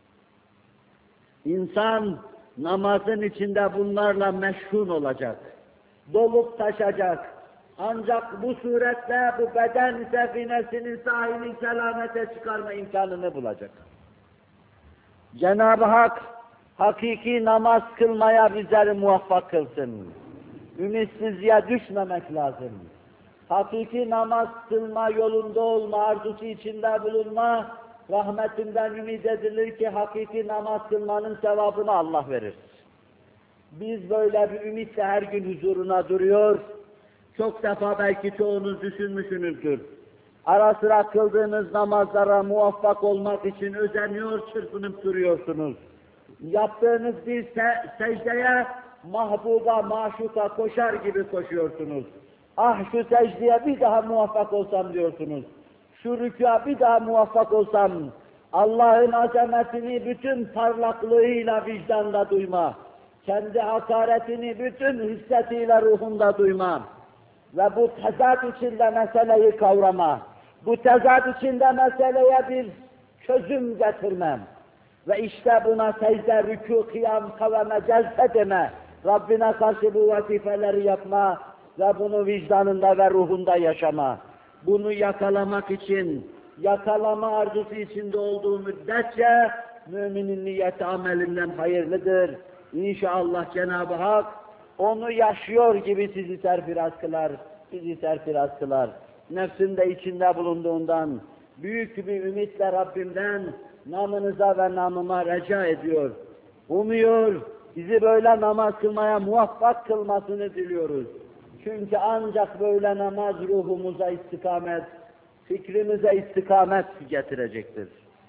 [SPEAKER 1] İnsan namazın içinde bunlarla meşhun olacak, dolup taşacak. Ancak bu suretle bu beden sefinesinin sahibini selamete çıkarma imkanını bulacak. Cenab-ı Hak hakiki namaz kılmaya bizleri muvaffak kılsın. Ümitsizliğe düşmemek lazım. Hakiki namaz kılma yolunda olma, arzusu içinde bulunma, rahmetinden ümit edilir ki hakiki namaz kılmanın sevabını Allah verir. Biz böyle bir ümitle her gün huzuruna duruyor, çok defa belki çoğunuz düşünmüşsünüzdür. Ara sıra kıldığınız namazlara muvaffak olmak için özeniyor, çırpınıp duruyorsunuz. Yaptığınız bir se secdeye mahbuba, maşuka koşar gibi koşuyorsunuz. Ah şu secdeye bir daha muvaffak olsam diyorsunuz. Şu rükûa bir daha muvaffak olsam, Allah'ın azametini bütün parlaklığıyla vicdanda duyma, kendi hakaretini bütün hissetiyle ruhunda duyma ve bu tezat içinde meseleyi kavrama, bu tezat içinde meseleye bir çözüm getirmem ve işte buna secde, rükû, kıyam, kavame, cezbe deme, Rabbine karşı bu vazifeleri yapma ve bunu vicdanında ve ruhunda yaşama. Bunu yakalamak için, yakalama arzusu içinde olduğu müddetçe müminin niyeti amelinden hayırlıdır. İnşallah Cenab-ı Hak onu yaşıyor gibi sizi serfiraz kılar, bizi serfiraz kılar. Nefsinde içinde bulunduğundan büyük bir ümitle Rabbimden namınıza ve namıma reca ediyor. Umuyor, bizi böyle namaz kılmaya muvaffak kılmasını diliyoruz. Çünkü ancak böyle namaz ruhumuza istikamet, fikrimize istikamet getirecektir.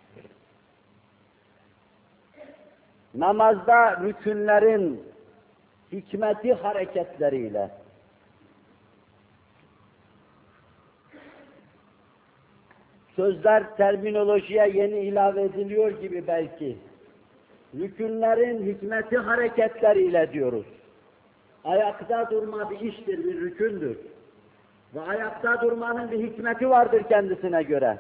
[SPEAKER 1] Namazda rükünlerin hikmeti hareketleriyle, sözler terminolojiye yeni ilave ediliyor gibi belki, rükünlerin hikmeti hareketleriyle diyoruz. Ayakta durma bir iştir, bir rükündür. Ve ayakta durmanın bir hikmeti vardır kendisine göre.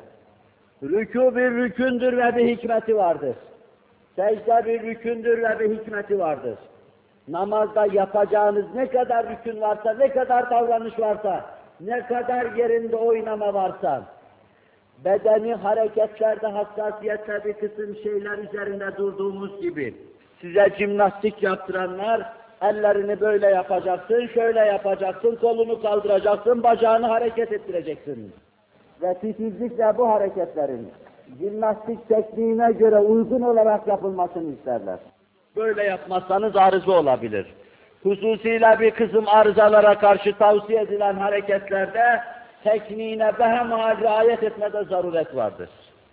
[SPEAKER 1] Rükû bir rükündür ve bir hikmeti vardır. Secde bir rükündür ve bir hikmeti vardır. Namazda yapacağınız ne kadar rükün varsa, ne kadar davranış varsa, ne kadar yerinde oynama varsa, bedeni hareketlerde hassasiyetle bir kısım şeyler üzerinde durduğumuz gibi, size jimnastik yaptıranlar, ellerini böyle yapacaksın, şöyle yapacaksın, kolunu kaldıracaksın, bacağını hareket ettireceksin. Ve titizlikle bu hareketlerin jimnastik tekniğine göre uygun olarak yapılmasını isterler. Böyle yapmazsanız arıza olabilir. Hususiyle bir kısım arızalara karşı tavsiye edilen hareketlerde tekniğine behemahal riayet etmede zaruret vardır.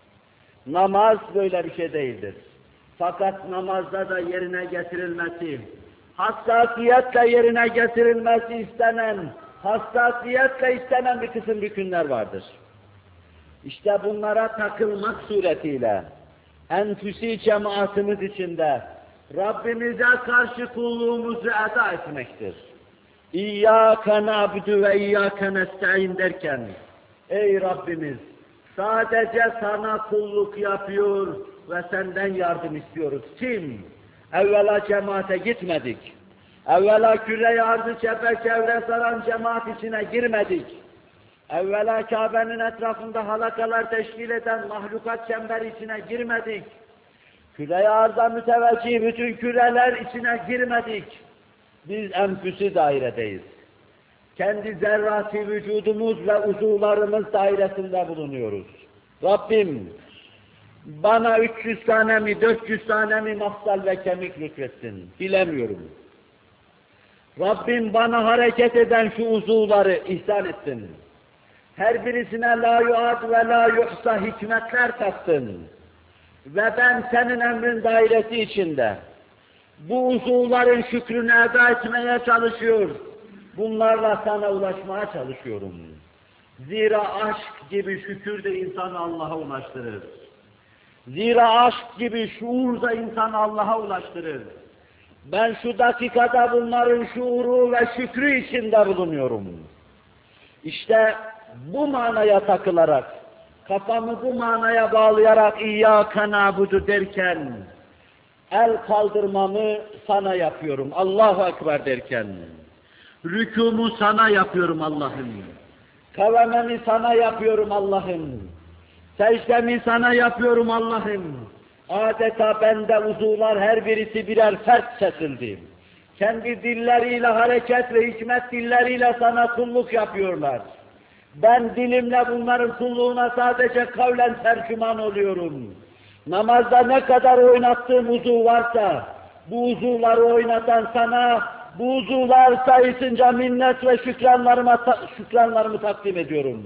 [SPEAKER 1] Namaz böyle bir şey değildir. Fakat namazda da yerine getirilmesi, hassasiyetle yerine getirilmesi istenen, hassasiyetle istenen bir kısım rükünler vardır. İşte bunlara takılmak suretiyle, enfüsi cemaatimiz içinde Rabbimize karşı kulluğumuzu eda etmektir. İyyâke na'budu ve iyyâke nesta'in derken, ey Rabbimiz, sadece sana kulluk yapıyor ve senden yardım istiyoruz. Kim? Evvela cemaate gitmedik. Evvela küre-i arzı çepeçevre saran cemaat içine girmedik. Evvela Kabe'nin etrafında halakalar teşkil eden mahlukat çemberi içine girmedik. Küre-i arza müteveccih bütün küreler içine girmedik. Biz enfüsi dairedeyiz. Kendi zerrati vücudumuz ve uzuvlarımız dairesinde bulunuyoruz. Rabbim bana üç yüz tane mi, dört yüz tane mi mafsal ve kemik lütfetsin, bilemiyorum. Rabbim bana hareket eden şu uzuvları ihsan etsin. Her birisine la yuad ve la yuhsa hikmetler taktın. Ve ben senin emrin dairesi içinde bu uzuvların şükrünü eda etmeye çalışıyor. Bunlarla sana ulaşmaya çalışıyorum. Zira aşk gibi şükür de insanı Allah'a ulaştırır. Zira aşk gibi şuur da insanı Allah'a ulaştırır. Ben şu dakikada bunların şuuru ve şükrü içinde bulunuyorum. İşte bu manaya takılarak, kafamı bu manaya bağlayarak İyyâke na'budu derken, el kaldırmamı sana yapıyorum, Allahu Ekber derken, rükûmu sana yapıyorum Allah'ım, kavememi sana yapıyorum Allah'ım, secdemi sana yapıyorum Allah'ım. Adeta bende uzuvlar her birisi birer fert kesildi. Kendi dilleriyle hareket ve hikmet dilleriyle sana kulluk yapıyorlar. Ben dilimle bunların kulluğuna sadece kavlen tercüman oluyorum. Namazda ne kadar oynattığım uzuv varsa, bu uzuvları oynatan sana, bu uzuvlar sayısınca minnet ve şükranlarımı, şükranlarımı takdim ediyorum.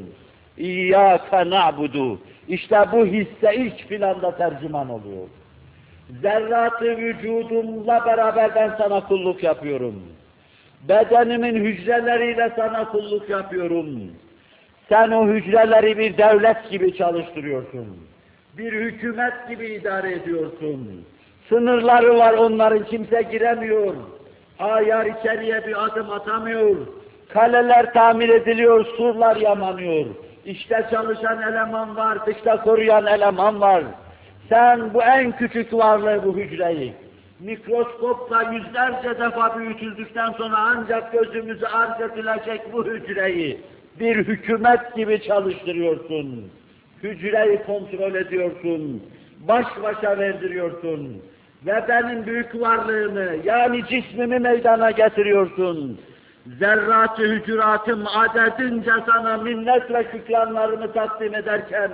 [SPEAKER 1] İyyâke na'budu. İşte bu hisse ilk planda tercüman oluyor. Zerrat-ı vücudumla beraber ben sana kulluk yapıyorum. Bedenimin hücreleriyle sana kulluk yapıyorum. Sen o hücreleri bir devlet gibi çalıştırıyorsun. Bir hükümet gibi idare ediyorsun. Sınırları var, onların kimse giremiyor. Ayar içeriye bir adım atamıyor. Kaleler tamir ediliyor, surlar yamanıyor. İşte çalışan eleman var, dışta koruyan eleman var. Sen bu en küçük varlığı, bu hücreyi, mikroskopla yüzlerce defa büyütüldükten sonra ancak gözümüzü arz edilecek bu hücreyi bir hükümet gibi çalıştırıyorsun. Hücreyi kontrol ediyorsun, baş başa verdiriyorsun ve benim büyük varlığımı, yani cismimi meydana getiriyorsun. Zerrat-ı hücuratım adedince sana minnet ve şükranlarımı takdim ederken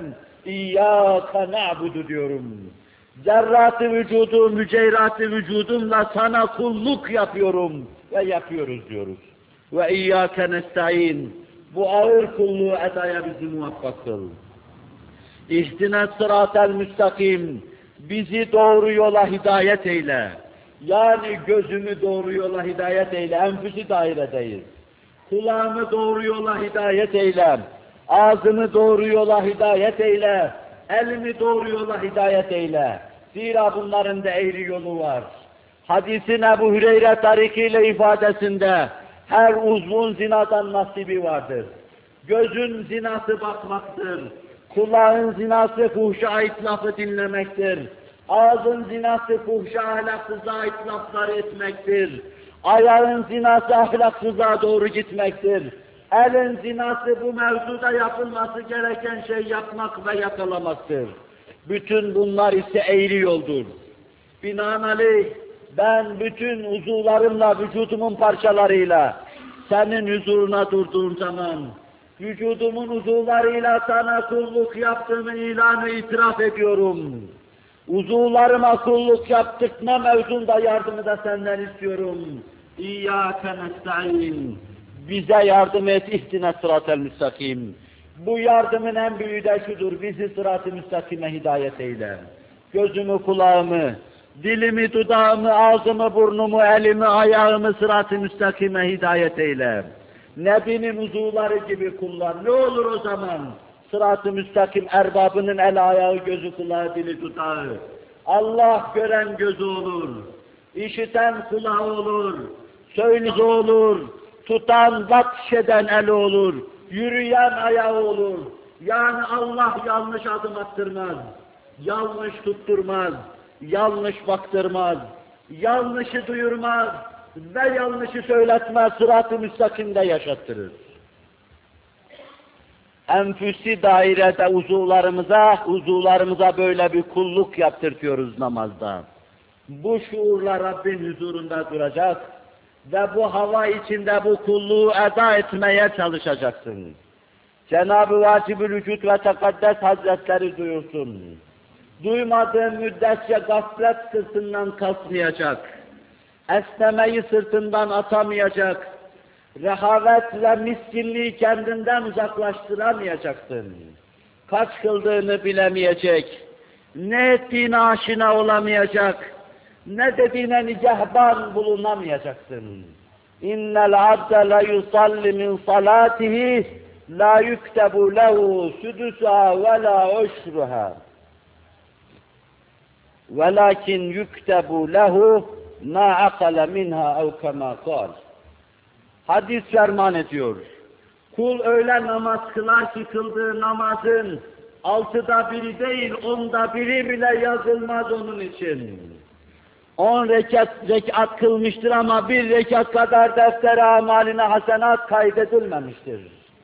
[SPEAKER 1] İyyâke na'budu diyorum. Zerrat-ı vücudum, müceyrat-ı vücudumla sana kulluk yapıyorum ve yapıyoruz diyoruz. Ve İyyâke nestaîn. Bu ağır kulluğu edaya bizi muvaffak kıl. İhdine sıratel müstakim. Bizi doğru yola hidayet eyle. Yani gözümü doğru yola hidayet eyle, enfüsi dairedeyiz. Kulağımı doğru yola hidayet eyle, ağzımı doğru yola hidayet eyle, elimi doğru yola hidayet eyle. Zira bunların da eğri yolu var. Hadisin Ebu Hüreyre tarikiyle ifadesinde her uzvun zinadan nasibi vardır. Gözün zinası bakmaktır, kulağın zinası fuhşa ait lafı dinlemektir. Ağzın zinası fuhşa ahlaksıza ait laflar etmektir. Ayağın zinası ahlaksıza doğru gitmektir. Elin zinası bu mevzuda yapılması gereken şey yapmak ve yakalamaktır. Bütün bunlar ise eğri yoldur. Binaenaleyh ben bütün uzuvlarımla, vücudumun parçalarıyla senin huzuruna durduğum zaman vücudumun uzuvlarıyla sana kulluk yaptığımı ilanı itiraf ediyorum. Uzuvlarıma kulluk yaptırtma mevzunda yardımı da senden istiyorum. İyyâke nestaîn. Bize yardım et, ihdine sıratel müstakim. Bu yardımın en büyüğü de şudur, bizi sırat-ı müstakime hidayet eyle. Gözümü, kulağımı, dilimi, dudağımı, ağzımı, burnumu, elimi, ayağımı sırat-ı müstakime hidayet eyle. Nebinin uzuvları gibi kullan. Ne olur o zaman? Sırat-ı müstakim erbabının el ayağı, gözü, kulağı, dili, dudağı. Allah gören gözü olur, işiten kulağı olur, söylezi olur, tutan, batşeden eli olur, yürüyen ayağı olur. Yani Allah yanlış adım attırmaz, yanlış tutturmaz, yanlış baktırmaz, yanlışı duyurmaz ve yanlışı söyletmez, sırat-ı müstakimde yaşattırır. Enfüsi dairede uzuvlarımıza, uzuvlarımıza böyle bir kulluk yaptırtıyoruz namazda. Bu şuurla Rabbin huzurunda duracak ve bu hava içinde bu kulluğu eda etmeye çalışacaksın. Cenab-ı Vacib-ül Vücud ve Tekaddes Hazretleri duyursun. Duymadığın müddetçe gaflet sırtından kalkmayacak, esnemeyi sırtından atamayacak, rehavet ve miskinliği kendinden uzaklaştıramayacaksın. Kaç kıldığını bilemeyecek, ne ettiğine aşina olamayacak, ne dediğine nigahban bulunamayacaksın. İnnel abde la yusalli min salatihi la yuktebu lehu sudusa ve la ushruha. وَلَكِنْ يُكْتَبُ لَهُ مَا عَقَلَ مِنْهَا اَوْ كَمَا قَالَ. Hadis ferman ediyor. Kul öyle namaz kılar ki kıldığı namazın altıda biri değil, onda biri bile yazılmaz onun için. On rekat, rekat kılmıştır ama bir rekat kadar defter-i amaline hasenat kaydedilmemiştir.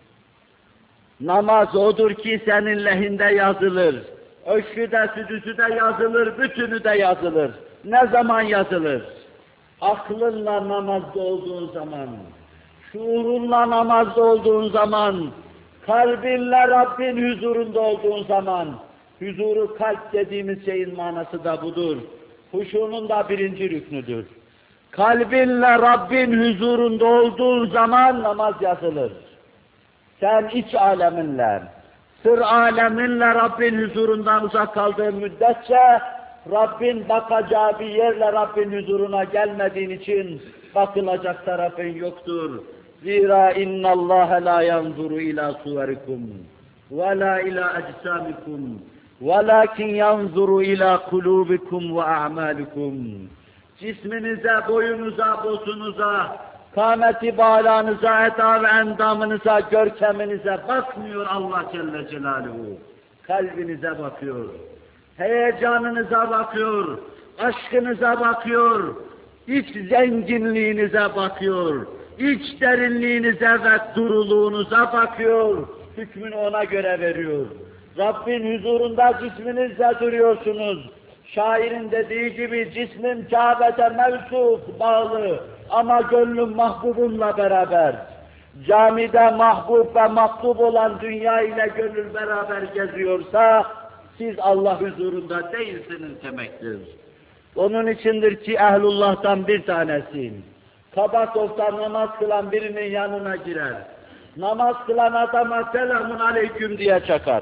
[SPEAKER 1] Namaz odur ki senin lehinde yazılır. Öşrü de, südüsü de yazılır, bütünü de yazılır. Ne zaman yazılır? Aklınla namazda olduğun zaman, şuurunla namazda olduğun zaman, kalbinle Rabbin huzurunda olduğun zaman, huzuru kalp dediğimiz şeyin manası da budur. Huşunun da birinci rüknüdür. Kalbinle Rabbin huzurunda olduğun zaman namaz yazılır. Sen iç aleminle, sır aleminle Rabbin huzurundan uzak kaldığın müddetçe, Rabbin bakacağı bir yerle Rabbin huzuruna gelmediğin için bakılacak tarafın yoktur. Zira inna Allah la yanzuru ila suverikum ve la ila ecsamikum velakin yanzuru ila kulubikum ve a'malikum. Cisminize, boyunuza, bosunuza, kâmeti bağlanıza, eda ve endamınıza, görkeminize bakmıyor Allah Celle Celaluhu. Kalbinize bakıyor, heyecanınıza bakıyor, aşkınıza bakıyor, iç zenginliğinize bakıyor, iç derinliğinize ve duruluğunuza bakıyor, hükmünü ona göre veriyor. Rabbin huzurunda cisminizle duruyorsunuz. Şairin dediği gibi cismim Kabe'de mevsuf, bağlı ama gönlüm mahbubumla beraber. Camide mahbub ve maktub olan dünya ile gönül beraber geziyorsa, siz Allah huzurunda değilsiniz demektir. Onun içindir ki ehlullah'tan bir tanesi, kaba softa namaz kılan birinin yanına girer. Namaz kılan adama selamun aleyküm diye çakar.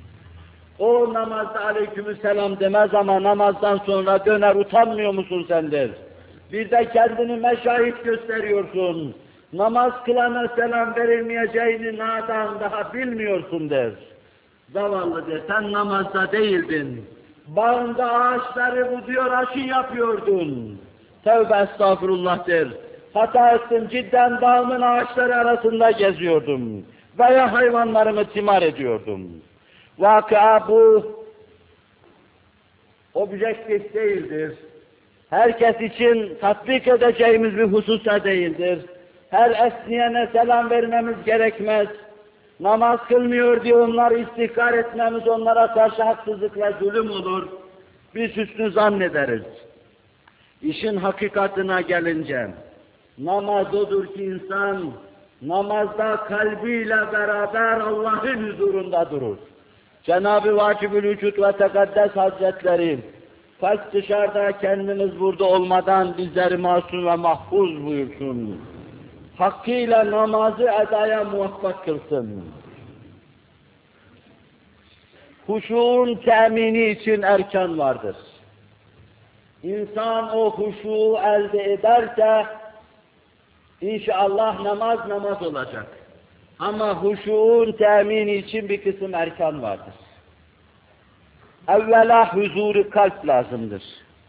[SPEAKER 1] O namazda aleykümselam demez ama namazdan sonra döner, utanmıyor musun sen der. Bir de kendini meşahit gösteriyorsun. Namaz kılana selam verilmeyeceğini nadan daha bilmiyorsun der. Zavallı der, sen namazda değildin. Bağında ağaçları buduyor, aşı yapıyordun. Tövbe estağfurullah der. Hata ettim, cidden bağımın ağaçları arasında geziyordum. Veya hayvanlarımı timar ediyordum. Vakıa bu, objektif değildir. Herkes için tatbik edeceğimiz bir hususa değildir. Her esniyene selam vermemiz gerekmez. Namaz kılmıyor diye onları istihkar etmemiz onlara karşı haksızlık ve zulüm olur. Biz hüsnü zannederiz. İşin hakikatine gelince, namaz odur ki insan, namazda kalbiyle beraber Allah'ın huzurunda durur. Cenab-ı Vacib-ül Vücud ve Tekaddes Hazretleri, kalp dışarıda kendimiz burada olmadan bizleri masum ve mahfuz buyursun. Hakkıyla namazı edaya muvaffak kılsın. Huşuğun temini için erkan vardır. İnsan o huşuğu elde ederse, inşallah namaz namaz olacak. Ama huşuğun temini için bir kısım erkan vardır. Evvela huzur-u kalp lazımdır.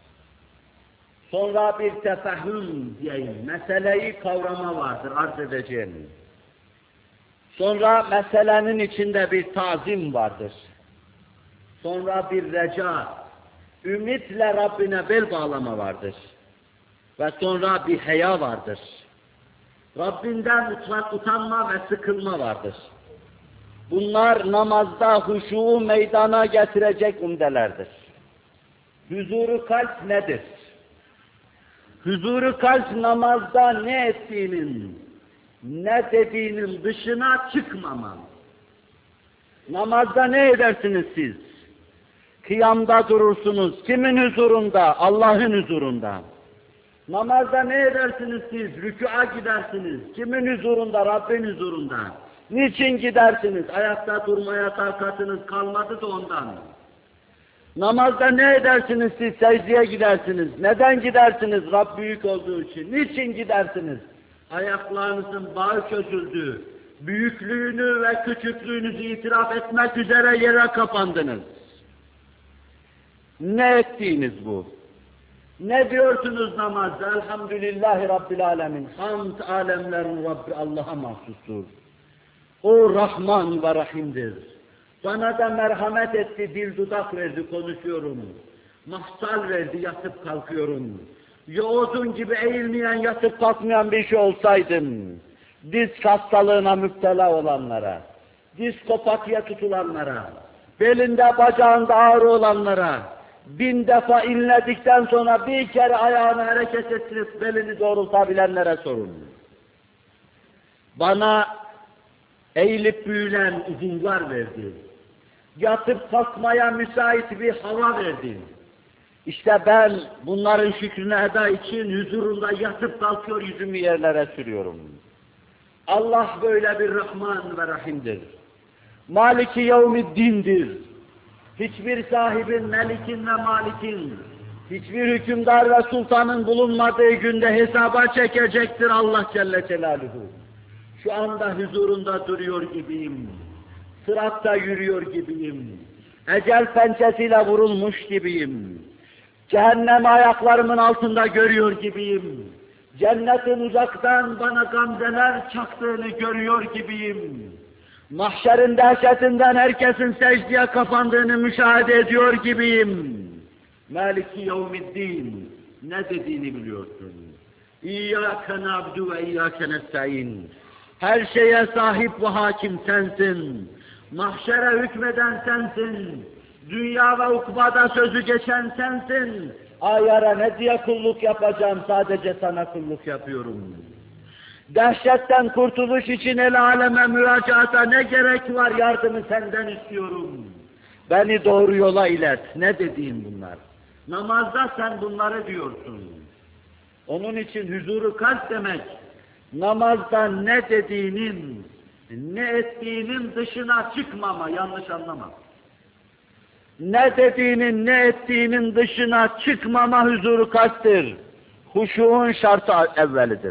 [SPEAKER 1] Sonra bir tefehüm diyeyim, meseleyi kavrama vardır, arz edeceğim. Sonra meselenin içinde bir tazim vardır. Sonra bir reca, ümitle Rabbine bel bağlama vardır. Ve sonra bir heya vardır. Rabbinden mutlak utanma ve sıkılma vardır. Bunlar namazda huşuğu meydana getirecek umdelerdir. Huzuru kalp nedir? Huzuru kalp namazda ne ettiğinin, ne dediğinin dışına çıkmaman. Namazda ne edersiniz siz? Kıyamda durursunuz. Kimin huzurunda? Allah'ın huzurunda. Namazda ne edersiniz siz? Rükûa gidersiniz. Kimin huzurunda? Rabbin huzurunda. Niçin gidersiniz? Ayakta durmaya takatınız kalmadı da ondan. Namazda ne edersiniz siz? Secdeye gidersiniz. Neden gidersiniz? Rab büyük olduğu için. Niçin gidersiniz? Ayaklarınızın bağı çözüldü. Büyüklüğünü ve küçüklüğünüzü itiraf etmek üzere yere kapandınız. Ne ettiğiniz bu? Ne diyorsunuz namazda? Elhamdülillahi Rabbil alemin. Hamd alemlerin Rabbi Allah'a mahsustur. O Rahman ve Rahim'dir. Bana da merhamet etti, dil dudak verdi, konuşuyorum. Mahsal verdi, yatıp kalkıyorum. Yoğurdun gibi eğilmeyen, yatıp kalkmayan bir şey olsaydım, diz hastalığına müptela olanlara, diskopatiye tutulanlara, belinde bacağında ağrı olanlara, bin defa inledikten sonra bir kere ayağını hareket ettirip belini doğrultabilenlere sorun. Bana eğilip büyülen uzuvlar verdi. Yatıp kalkmaya müsait bir hava verdi. İşte ben bunların şükrünü eda için huzurunda yatıp kalkıyor, yüzümü yerlere sürüyorum. Allah böyle bir Rahman ve Rahim'dir. Maliki yevmiddin'dir. Hiçbir sahibin, melikin ve malikin, hiçbir hükümdar ve sultanın bulunmadığı günde hesaba çekecektir Allah Celle Celaluhu. Şu anda huzurunda duruyor gibiyim. Sıratta yürüyor gibiyim. Ecel pençesiyle vurulmuş gibiyim. Cehennemi ayaklarımın altında görüyor gibiyim. Cennetin uzaktan bana gamzeler çaktığını görüyor gibiyim. Mahşerin dehşetinden herkesin secdeye kapandığını müşahede ediyor gibiyim. Maliki yevmiddin. Ne dediğini biliyorsun. İyyâke na'budu ve iyyâke nestaîn. Her şeye sahip ve hakim sensin. Mahşere hükmeden sensin. Dünya ve ukbada sözü geçen sensin. Ayara ne diye kulluk yapacağım, sadece sana kulluk yapıyorum. Dehşetten kurtuluş için el aleme müracaata ne gerek var, yardımı senden istiyorum. Beni doğru yola ilet. Ne dediğin bunlar? Namazda sen bunları diyorsun. Onun için huzuru kalp demek, namazda ne dediğinin, ne ettiğinin dışına çıkmama, yanlış anlama. Ne dediğinin, ne ettiğinin dışına çıkmama huzuru kalptir. Huşuğun şartı evvelidir.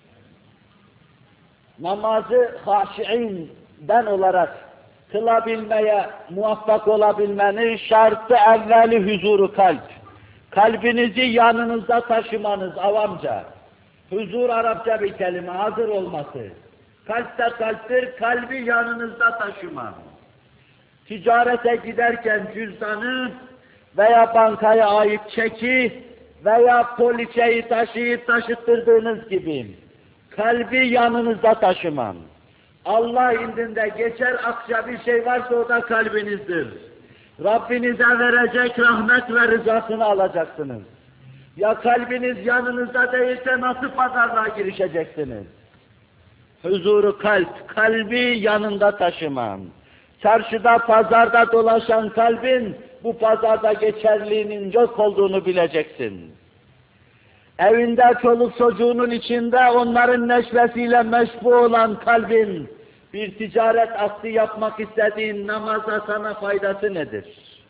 [SPEAKER 1] Namazı haşi'inden olarak kılabilmeye, muvaffak olabilmenin şartı evveli huzuru kalp. Kalbinizi yanınızda taşımanız avamca. Huzur Arapça bir kelime, hazır olması. Kalp de kalptir, kalbi yanınızda taşıma. Ticarete giderken cüzdanı veya bankaya ait çeki veya poliçeyi taşıyıp taşıttırdığınız gibi kalbi yanınızda taşımam. Allah indinde geçer akça bir şey varsa o da kalbinizdir. Rabbinize verecek rahmet ve rızasını alacaksınız. Ya kalbiniz yanınızda değilse nasıl pazarlığa girişeceksiniz? Huzuru kalp, kalbi yanında taşımam. Çarşıda, pazarda dolaşan kalbin, bu pazarda geçerliğinin yok olduğunu bileceksin. Evinde çoluk çocuğunun içinde onların neşvesiyle meşbu olan kalbin, bir ticaret akdi yapmak istediğin namazda sana faydası nedir?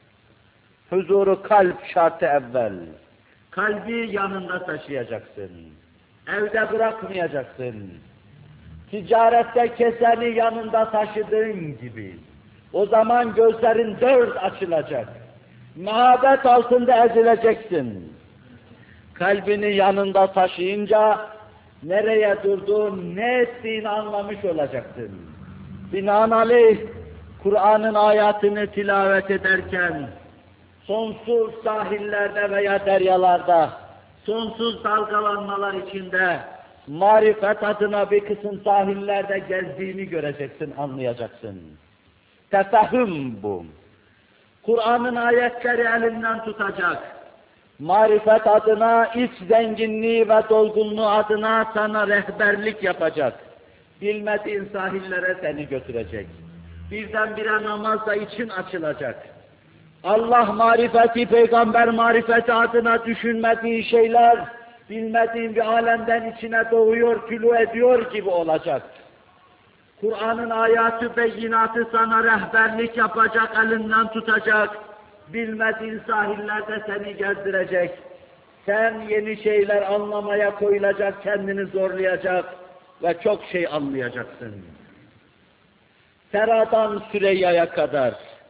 [SPEAKER 1] Huzuru kalp şartı evvel. Kalbi yanında taşıyacaksın. Evde bırakmayacaksın. Ticarette keseni yanında taşıdığın gibi. O zaman gözlerin dört açılacak. Muhabbet altında ezileceksin. Kalbini yanında taşıyınca nereye durduğun, ne ettiğini anlamış olacaksın. Binaenaleyh Kur'an'ın ayatını tilavet ederken sonsuz sahillerde veya deryalarda, sonsuz dalgalanmalar içinde marifet adına bir kısım sahillerde gezdiğini göreceksin, anlayacaksın. Tefehüm bu. Kur'an'ın ayetleri elinden tutacak. Marifet adına, iç zenginliği ve dolgunluğu adına sana rehberlik yapacak. Bilmediğin sahillere seni götürecek. Birdenbire namazda için açılacak. Allah marifeti, peygamber marifeti adına düşünmediğin şeyler, bilmediğin bir alemden içine doğuyor, tülü ediyor gibi olacak. Kur'an'ın ayatı, beyinatı sana rehberlik yapacak, elinden tutacak. Bilmediğin sahillerde seni gezdirecek. Sen yeni şeyler anlamaya koyulacak, kendini zorlayacak ve çok şey anlayacaksın. Sera'dan Süreyya'ya kadar,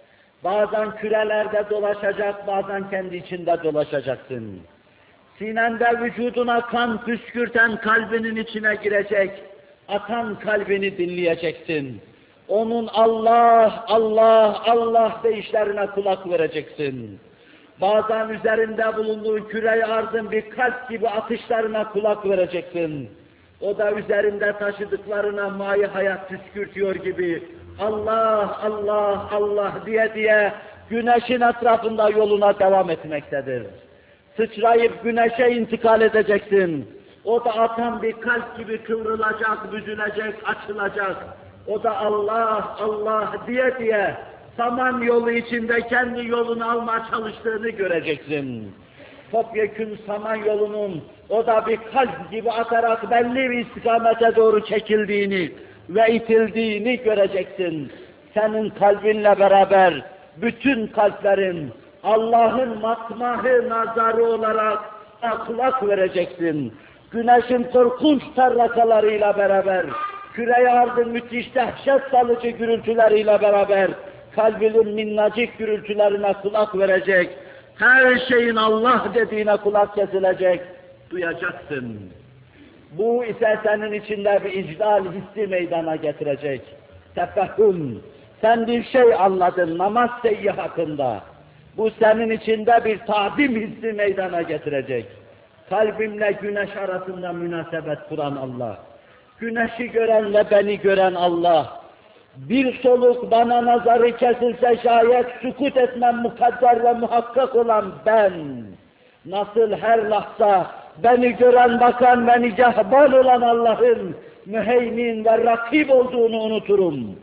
[SPEAKER 1] Bazen kürelerde dolaşacak, bazen kendi içinde dolaşacaksın. Sinende vücuduna kan püskürten kalbinin içine girecek, atan kalbini dinleyeceksin. Onun Allah, Allah, Allah deyişlerine kulak vereceksin. Bazen üzerinde bulunduğu küre-i arzın bir kalp gibi atışlarına kulak vereceksin. O da üzerinde taşıdıklarına mayi hayat püskürtüyor gibi Allah, Allah, Allah diye diye güneşin etrafında yoluna devam etmektedir. Sıçrayıp güneşe intikal edeceksin. O da atan bir kalp gibi kıvrılacak, büzülecek, açılacak. O da Allah, Allah diye diye saman yolu içinde kendi yolunu almaya çalıştığını göreceksin. Topyekün saman yolunun o da bir kalp gibi atarak belli bir istikamete doğru çekildiğini ve itildiğini göreceksin. Senin kalbinle beraber bütün kalplerin Allah'ın matmahı nazarı olarak kulak vereceksin. Güneşin korkunç tarlakalarıyla beraber, küre-i arzın müthiş dehşet salıcı gürültüleriyle beraber, kalbinin minnacık gürültülerine kulak verecek, her şeyin Allah dediğine kulak kesilecek, duyacaksın. Bu ise senin içinde bir icdal hissi meydana getirecek. Tefehüm, sen bir şey anladın namaz seyyi hakkında. Bu senin içinde bir tadim hissi meydana getirecek. Kalbimle güneş arasında münasebet kuran Allah. Güneşi görenle beni gören Allah. Bir soluk bana nazarı kesilse şayet sükut etmem mukadder ve muhakkak olan ben. Nasıl her lahza beni gören, bakan ve nicahban olan Allah'ın müheymin ve rakip olduğunu unuturum.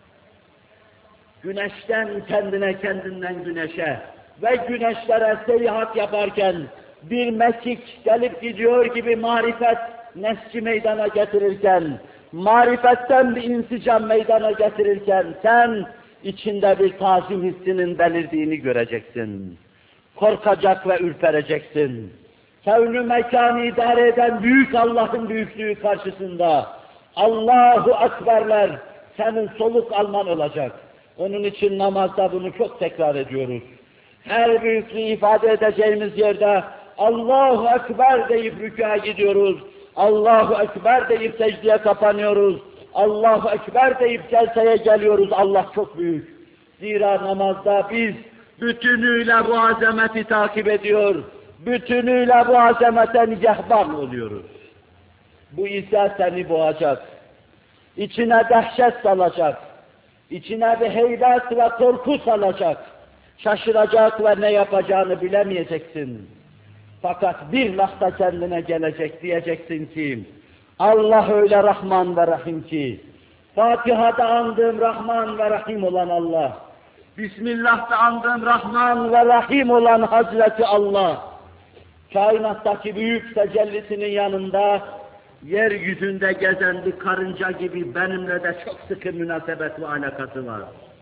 [SPEAKER 1] Güneşten kendine, kendinden güneşe ve güneşlere seyahat yaparken bir mekik gelip gidiyor gibi marifet nesci meydana getirirken, marifetten bir insicam meydana getirirken sen içinde bir tazim hissinin belirdiğini göreceksin. Korkacak ve ürpereceksin. Kevn-ü mekanı idare eden büyük Allah'ın büyüklüğü karşısında Allahu Ekberler senin soluk alman olacak. Onun için namazda bunu çok tekrar ediyoruz. Her büyüklüğü ifade edeceğimiz yerde Allahu Ekber deyip rükûa gidiyoruz. Allahu Ekber deyip secdeye kapanıyoruz. Allahu Ekber deyip celseye geliyoruz. Allah çok büyük. Zira namazda biz bütünüyle bu azameti takip ediyor. Bütünüyle bu azamete nigahban oluyoruz. Bu ise seni boğacak. İçine dehşet salacak. İçine bir heybet ve korku salacak. Şaşıracak ve ne yapacağını bilemeyeceksin. Fakat bir lahza kendine gelecek, diyeceksin ki Allah öyle Rahman ve Rahim ki Fatiha'da andığım Rahman ve Rahim olan Allah, Bismillah'ta andığım Rahman ve Rahim olan Hazreti Allah, kainattaki büyük tecellisinin yanında yeryüzünde gezen bir karınca gibi benimle de çok sıkı münasebet ve alakası var.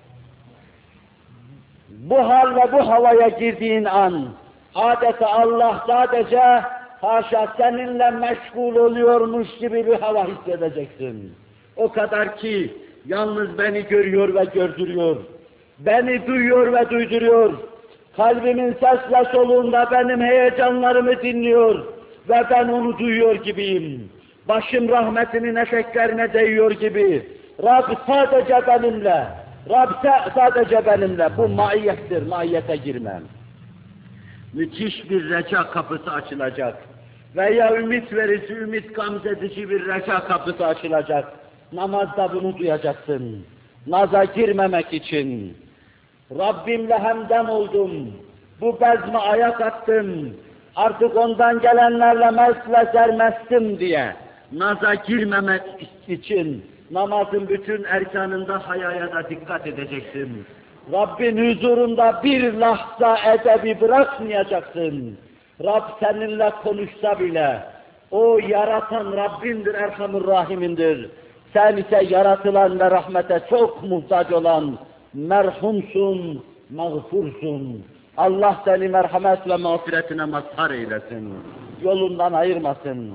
[SPEAKER 1] Bu hal ve bu havaya girdiğin an, adeta Allah sadece haşa seninle meşgul oluyormuş gibi bir hava hissedeceksin. O kadar ki yalnız beni görüyor ve gördürüyor. Beni duyuyor ve duyduruyor. Kalbimin ses ve soluğunda benim heyecanlarımı dinliyor ve ben onu duyuyor gibiyim. Başım rahmetinin eşeklerine değiyor gibi. Rab sadece benimle, Rab sadece benimle. Bu maiyettir, maiyete girmem. Müthiş bir reca kapısı açılacak. Veya ümit verici, ümit gamzedici bir reca kapısı açılacak. Namazda bunu duyacaksın. Naza girmemek için. Rabbimle hemdem oldum. Bu bezme ayak attım. Artık ondan gelenlerle mest ve sermestim diye. Naza girmemek için namazın bütün erkanında hayaya da dikkat edeceksin. Rabbin huzurunda bir lahza edebi bırakmayacaksın. Rab seninle konuşsa bile, o yaratan Rabbindir, Erhamur Rahim'indir. Sen ise yaratılan ve rahmete çok muhtaç olan merhumsun, mağfursun. Allah seni merhamet ve mağfiretine mazhar eylesin. Yolundan ayırmasın.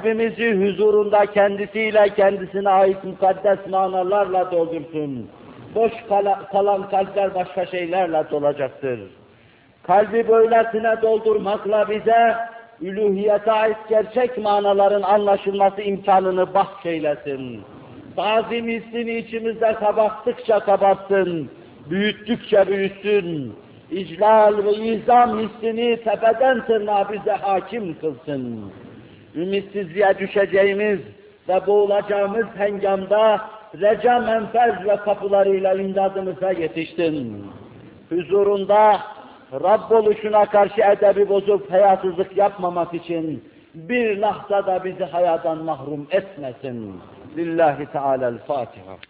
[SPEAKER 1] Kalbimizi huzurunda kendisiyle kendisine ait mukaddes manalarla doldursun. boş kala, kalan kalpler başka şeylerle dolacaktır. Kalbi böylesine doldurmakla bize üluhiyete ait gerçek manaların anlaşılması imkanını bahşeylesin. Tazim hissini içimizde kabarttıkça kabartsın, büyüttükçe büyütsün. İclal ve izam hissini tepeden tırnağa bize hakim kılsın. Ümitsizliğe düşeceğimiz ve boğulacağımız hengamda reca menfez ve kapılarıyla imdadımıza yetiştin. Huzurunda Rabb oluşuna karşı edebi bozup hayasızlık yapmamak için bir lahzada bizi hayadan mahrum etmesin. Lillahi Teala'l-Fatiha.